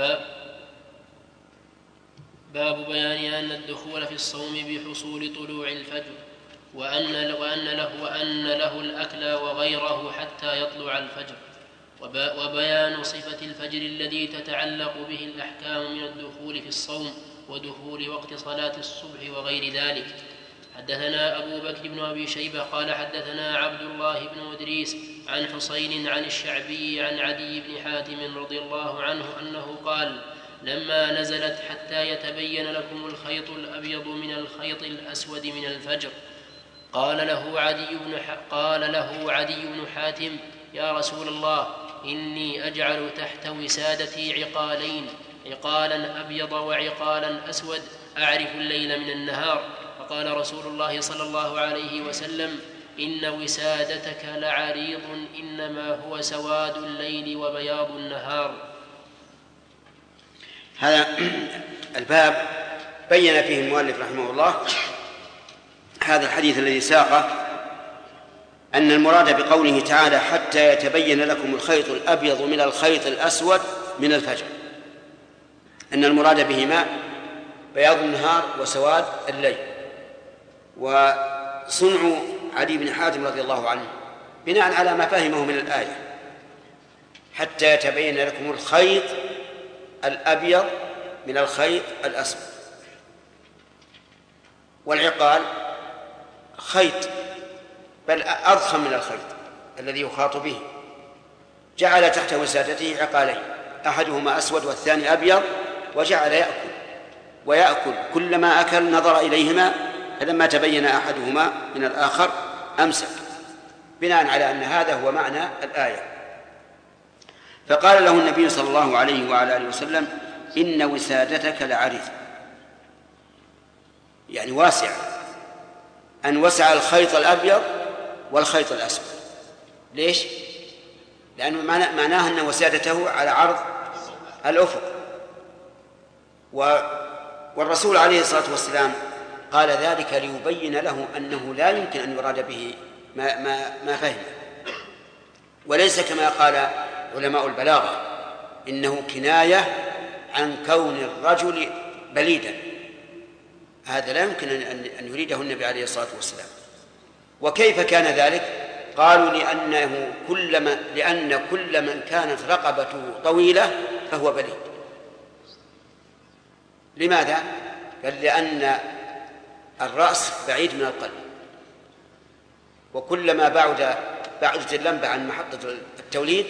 باب بيان أن الدخول في الصوم بحصول طلوع الفجر وأن له الأكل وغيره حتى يطلع الفجر، وبيان صفة الفجر الذي تتعلق به الأحكام من الدخول في الصوم ودخول وقت صلاة الصبح وغير ذلك. حدثنا أبو بكر بن أبي شيبة قال حدثنا عبد الله بن إدريس عن حسين عن الشعبي عن عدي بن حاتم رضي الله عنه أنه قال لما نزلت حتى يتبين لكم الخيط الأبيض من الخيط الأسود من الفجر قال له عدي بن حاتم يا رسول الله إني أجعل تحت وسادتي عقالين، عقالا أبيض وعقالا أسود، أعرف الليل من النهار. فقال رسول الله صلى الله عليه وسلم: إن وسادتك لعريض، إنما هو سواد الليل وبياض النهار. هذا الباب بين فيه المؤلف رحمه الله هذا الحديث الذي ساقه، أن المراد بقوله تعالى: حتى يتبين لكم الخيط الأبيض من الخيط الأسود من الفجر، أن المراد بهما بياض النهار وسواد الليل. وصنع علي بن حاتم رضي الله عنه بناء على ما فهمه من الآية: حتى يتبين لكم الخيط الأبيض من الخيط الأسود. والعقال خيط بل أضخم من الخيط الذي يخاط به، جعل تحت وسادته عقالين، أحدهما أسود والثاني أبيض، وجعل يأكل كلما أكل نظر إليهما، فلما تبين أحدهما من الآخر أمسك، بناء على أن هذا هو معنى الآية. فقال له النبي صلى الله عليه وعلى آله وسلم: إن وسادتك لعريض، يعني واسع، أن وسع الخيط الأبيض والخيط الأسود. ليش؟ لأنه معناه أن وسادته على عرض الأفق. والرسول عليه الصلاة والسلام قال ذلك ليبين له أنه لا يمكن أن يراد به ما فهم، وليس كما قال علماء البلاغة إنه كناية عن كون الرجل بليدا. هذا لا يمكن أن يريده النبي عليه الصلاة والسلام. وكيف كان ذلك؟ قالوا لأن كل من كانت رقبته طويلة فهو بليد. لماذا؟ قال: لأن الرأس بعيد من القلب، وكلما بعدت اللمبة عن محطة التوليد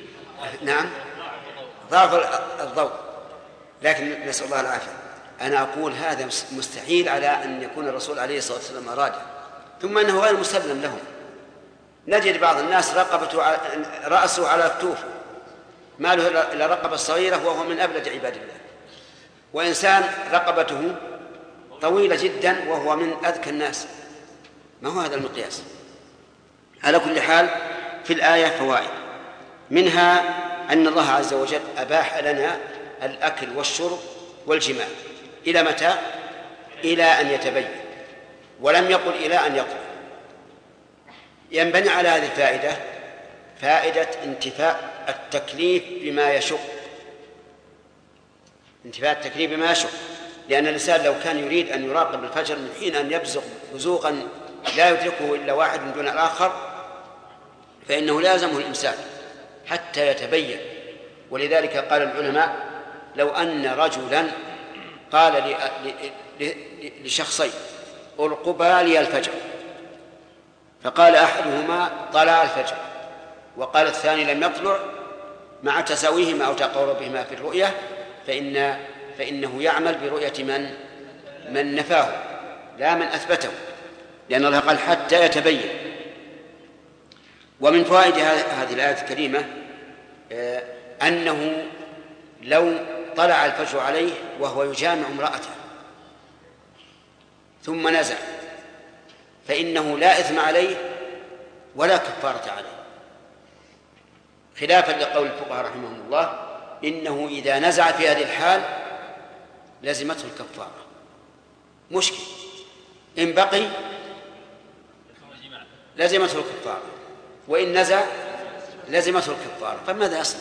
ضعف الضوء. لكن نسأل الله العافية. أنا أقول هذا مستحيل على أن يكون الرسول عليه الصلاة والسلام أراده، ثم أنه غير مسلم لهم. نجد بعض الناس رأسه على الكتوف، ما له إلا رقبة صغيرة، وهو من أبلد عباد الله. وإنسان رقبته طويلة جدا وهو من أذكى الناس. ما هو هذا المقياس؟ على كل حال في الآية فوائد، منها أن الله عز وجل أباح لنا الأكل والشرب والجماع. إلى متى؟ إلى أن يتبين، ولم يقل إلى أن يقضي. ينبني على هذه الفائدة فائدة انتفاء التكليف بما يشق، انتفاء التكليف بما يشق، لأن الإنسان لو كان يريد أن يراقب الفجر من حين أن يبزغ بزوغا لا يدركه إلا واحد من دون الآخر، فإنه لازمه الإمساك حتى يتبين. ولذلك قال العلماء: لو أن رجلا قال لشخصين: ارقبا لي الفجر، فقال أحدهما: طلع الفجر، وقال الثاني: لم يطلع، مع تساويهما أو تقاربهما في الرؤية، فإنه يعمل برؤية من نفاه لا من أثبته، لأن الله قال: حتى يتبين. ومن فوائد هذه الآية الكريمة أنه لو طلع الفجر عليه وهو يجامع امرأته ثم نزع فإنه لا إثم عليه ولا كفارة عليه، خلافا لقول الفقهاء رحمهم الله إنه إذا نزع في هذه الحال لزمته الكفارة. مشكل، إن بقي لزمته الكفارة، وإن نزع لزمته الكفارة، فماذا يصنع؟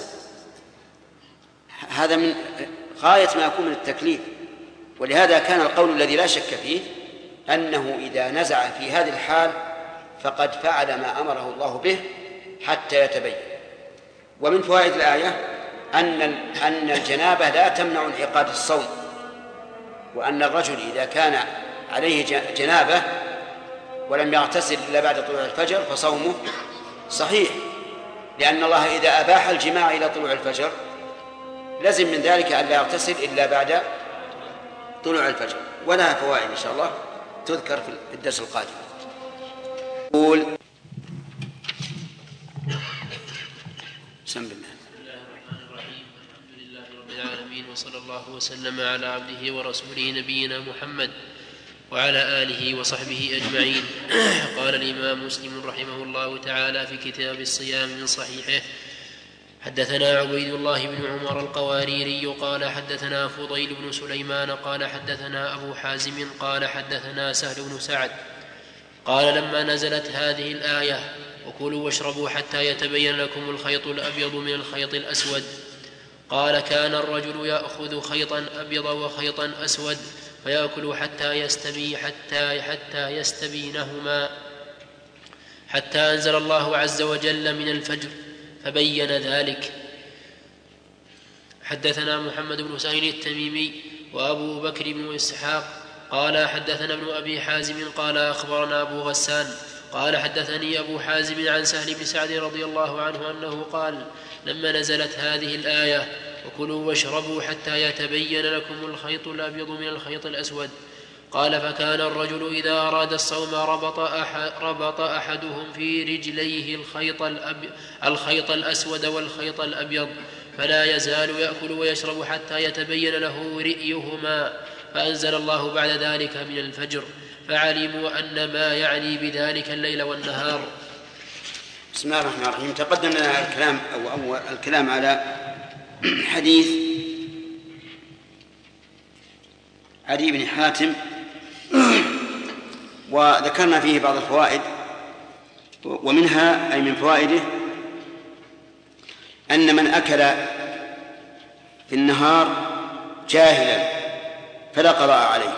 هذا من غاية ما يكون من التكليف. ولهذا كان القول الذي لا شك فيه أنه إذا نزع في هذه الحال فقد فعل ما أمره الله به حتى يتبين. ومن فوائد الآية أن الجنابة لا تمنع انعقاد الصوم، وأن الرجل إذا كان عليه جنابة ولم يغتسل إلا بعد طلوع الفجر فصومه صحيح، لأن الله إذا أباح الجماع إلى طلوع الفجر لازم من ذلك أن لا يغتسل إلا بعد طلوع الفجر. ولها فوائد إن شاء الله تذكر في الدرس القادم. قول بسم الله. بسم الله الرحمن الرحيم. الحمد لله رب العالمين، وصلى الله وسلم على عبده ورسوله نبينا محمد وعلى آله وصحبه أجمعين. قال الإمام مسلم رحمه الله تعالى في كتاب الصيام من صحيحه: حدثنا عبيد الله بن عمر القواريري قال حدثنا فضيل بن سليمان قال حدثنا أبو حازم قال حدثنا سهل بن سعد قال لما نزلت هذه الآية: وكلوا واشربوا حتى يتبين لكم الخيط الأبيض من الخيط الأسود، قال: كان الرجل يأخذ خيطا أبيض وخيطا أسود فيأكل حتى يستبينهما، حتى أنزل الله عز وجل من الفجر فبين ذلك. حدثنا محمد بن سهيل التميمي وأبو بكر بن إسحاق قال حدثنا ابن أبي حازم قال أخبرنا أبو غسان قال حدثني أبو حازم عن سهل بن سعد رضي الله عنه أنه قال: لما نزلت هذه الآية: وكلوا واشربوا حتى يتبين لكم الخيط الأبيض من الخيط الأسود، قال: فكان الرجل إذا أراد الصوم ربط أحدهم في رجليه الخيط الأسود والخيط الأبيض، فلا يزال يأكل ويشرب حتى يتبين له رئيهما، فأنزل الله بعد ذلك من الفجر، فعلموا أن ما يعني بذلك الليل والنهار. بسم الله الرحمن الرحيم. تقدم لنا الكلام على حديث عدي بن حاتم، وذكرنا فيه بعض الفوائد، ومنها أي من فوائده أن من أكل في النهار جاهلا فلا قضاء عليه.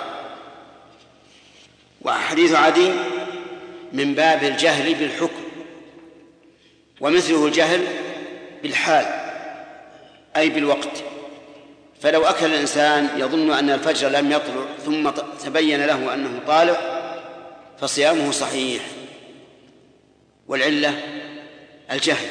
وحديث عدي من باب الجهل بالحكم، ومثله الجهل بالحال أي بالوقت. فلو أكل الإنسان يظن أن الفجر لم يطلع ثم تبين له أنه طالع فصيامه صحيح، والعلة الجهل.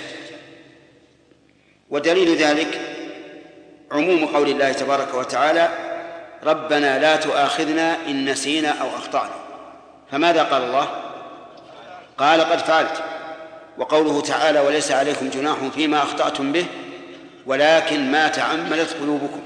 ودليل ذلك عموم قول الله تبارك وتعالى: ربنا لا تؤاخذنا إن نسينا أو أخطأنا. فماذا قال الله؟ قال: قد فعلت. وقوله تعالى: وليس عليكم جناح فيما أخطأتم به ولكن ما تعمدت قلوبكم.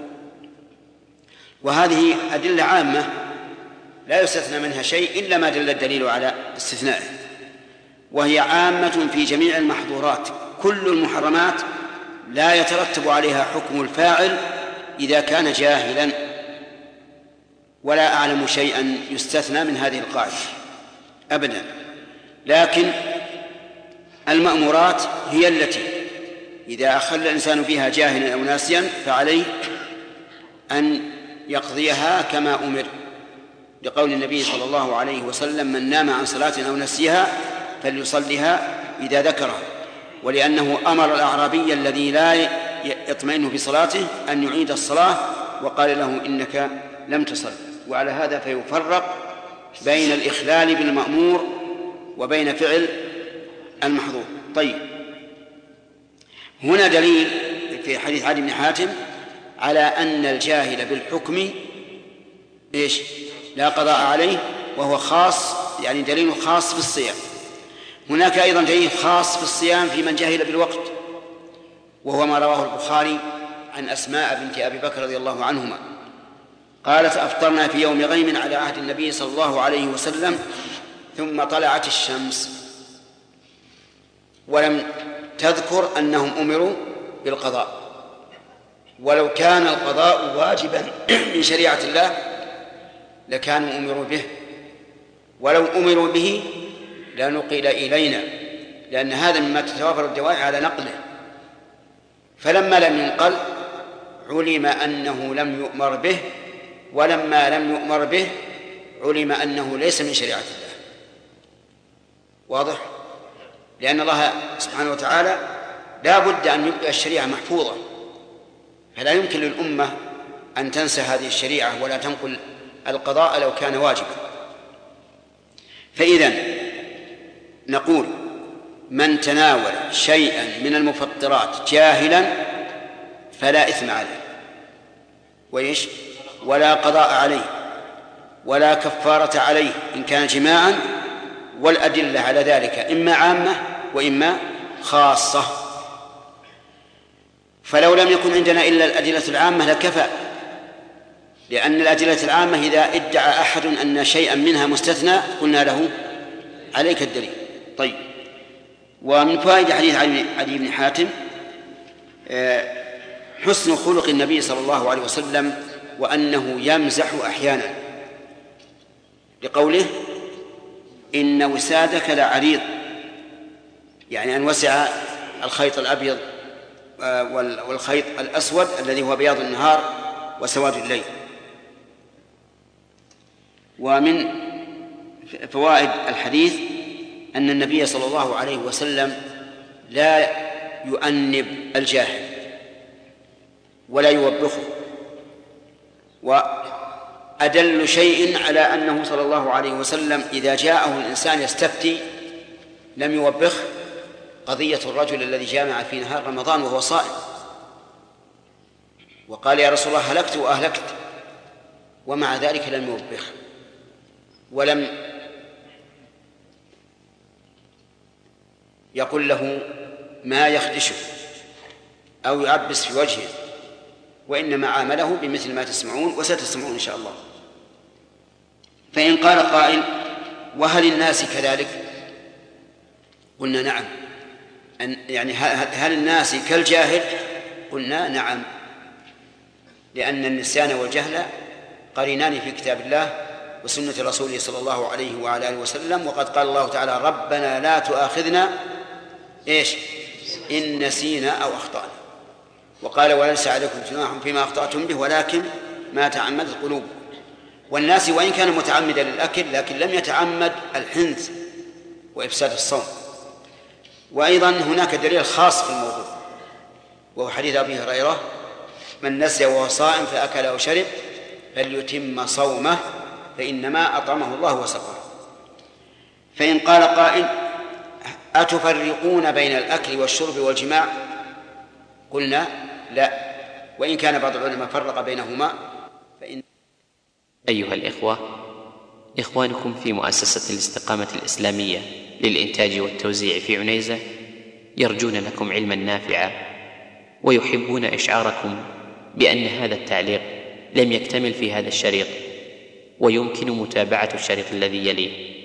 وهذه أدلة عامة لا يستثنى منها شيء إلا ما دل الدليل على استثنائه، وهي عامة في جميع المحظورات. كل المحرمات لا يترتب عليها حكم الفاعل إذا كان جاهلا، ولا أعلم شيئا يستثنى من هذه القاعدة أبدا. لكن المأمورات هي التي إذا أخل الإنسان فيها جاهلا أو ناسيا فعليه أن يقضيها كما أمر، لقول النبي صلى الله عليه وسلم: من نام عن صلاة أو نسيها فليصلها إذا ذكرها. ولأنه أمر الأعرابي الذي لا يطمئن بصلاته أن يعيد الصلاة، وقال له: إنك لم تصل. وعلى هذا فيفرق بين الإخلال بالمأمور وبين فعل المحظور. طيب، هنا دليل في حديث عدي بن حاتم على أن الجاهل بالحكم لا قضاء عليه، وهو خاص، يعني دليل خاص في الصيام. هناك أيضا دليل خاص في الصيام في من جاهل بالوقت، وهو ما رواه البخاري عن أسماء بنت أبي بكر رضي الله عنهما قالت: أفطرنا في يوم غيم على عهد النبي صلى الله عليه وسلم ثم طلعت الشمس، ولم تذكر أنهم أمروا بالقضاء. ولو كان القضاء واجبا من شريعة الله لكانوا أمروا به، ولو أمروا به لنقل إلينا، لأن هذا مما تتوافر الدواعي على نقله. فلما لم ينقل علم أنه لم يؤمر به، ولما لم يؤمر به علم أنه ليس من شريعة الله. واضح؟ لأن الله سبحانه وتعالى لا بد أن يبقى الشريعة محفوظة، فلا يمكن للأمة أن تنسى هذه الشريعة ولا تنقل القضاء لو كان واجبا. فإذن نقول: من تناول شيئا من المفطرات جاهلا فلا إثم عليه، ولا قضاء عليه، ولا كفارة عليه إن كان جماعا. والأدلة على ذلك إما عامة وإما خاصة. فلو لم يكن عندنا إلا الأدلة العامة لكفى، لأن الأدلة العامة إذا ادعى أحد أن شيئا منها مستثنى قلنا له عليك الدليل. طيب، ومن فوائد حديث عدي بن حاتم حسن خلق النبي صلى الله عليه وسلم، وأنه يمزح أحيانا، لقوله إن وسادك لعريض، يعني أن وسع الخيط الأبيض والخيط الأسود الذي هو بياض النهار وسواد الليل. ومن فوائد الحديث أن النبي صلى الله عليه وسلم لا يؤنب الجاهل ولا يوبخه، وأدل شيء على أنه صلى الله عليه وسلم إذا جاءه الإنسان يستفتي لم يوبخه قضية الرجل الذي جامع في نهار رمضان وهو صائم وقال يا رسول الله هلكت وأهلكت، ومع ذلك لم يوبخه ولم يقل له ما يخدشه أو يعبس في وجهه، وإنما عامله بمثل ما تسمعون وستسمعون إن شاء الله. فإن قال قائل وهل الناس كذلك؟ قلنا نعم. يعني هل الناس كالجاهل؟ قلنا نعم، لأن النسيان والجهل قرينان في كتاب الله وسنة رسوله صلى الله عليه وعلى آله وسلم، وقد قال الله تعالى ربنا لا تؤاخذنا إن نسينا أو أخطأنا، وقال وليس عليكم جناح فيما أخطأتم به ولكن ما تعمدت قلوبكم. والناس وإن كان متعمدا للأكل لكن لم يتعمد الحنث وإفساد الصوم. وأيضا هناك دليل خاص في الموضوع، وهو حديث أبي هريرة من نسي وهو صائم فأكل أو شرب فليتم صومه فإنما أطعمه الله وسقاه. فإن قال قائل أتفرقون بين الأكل والشرب والجماع؟ قلنا لا، وإن كان بعض العلماء فرق بينهما فإن. أيها الإخوة، إخوانكم في مؤسسة الاستقامة الإسلامية للإنتاج والتوزيع في عنيزة يرجون لكم علما نافعا، ويحبون إشعاركم بأن هذا التعليق لم يكتمل في هذا الشريط، ويمكن متابعة الشريط الذي يليه.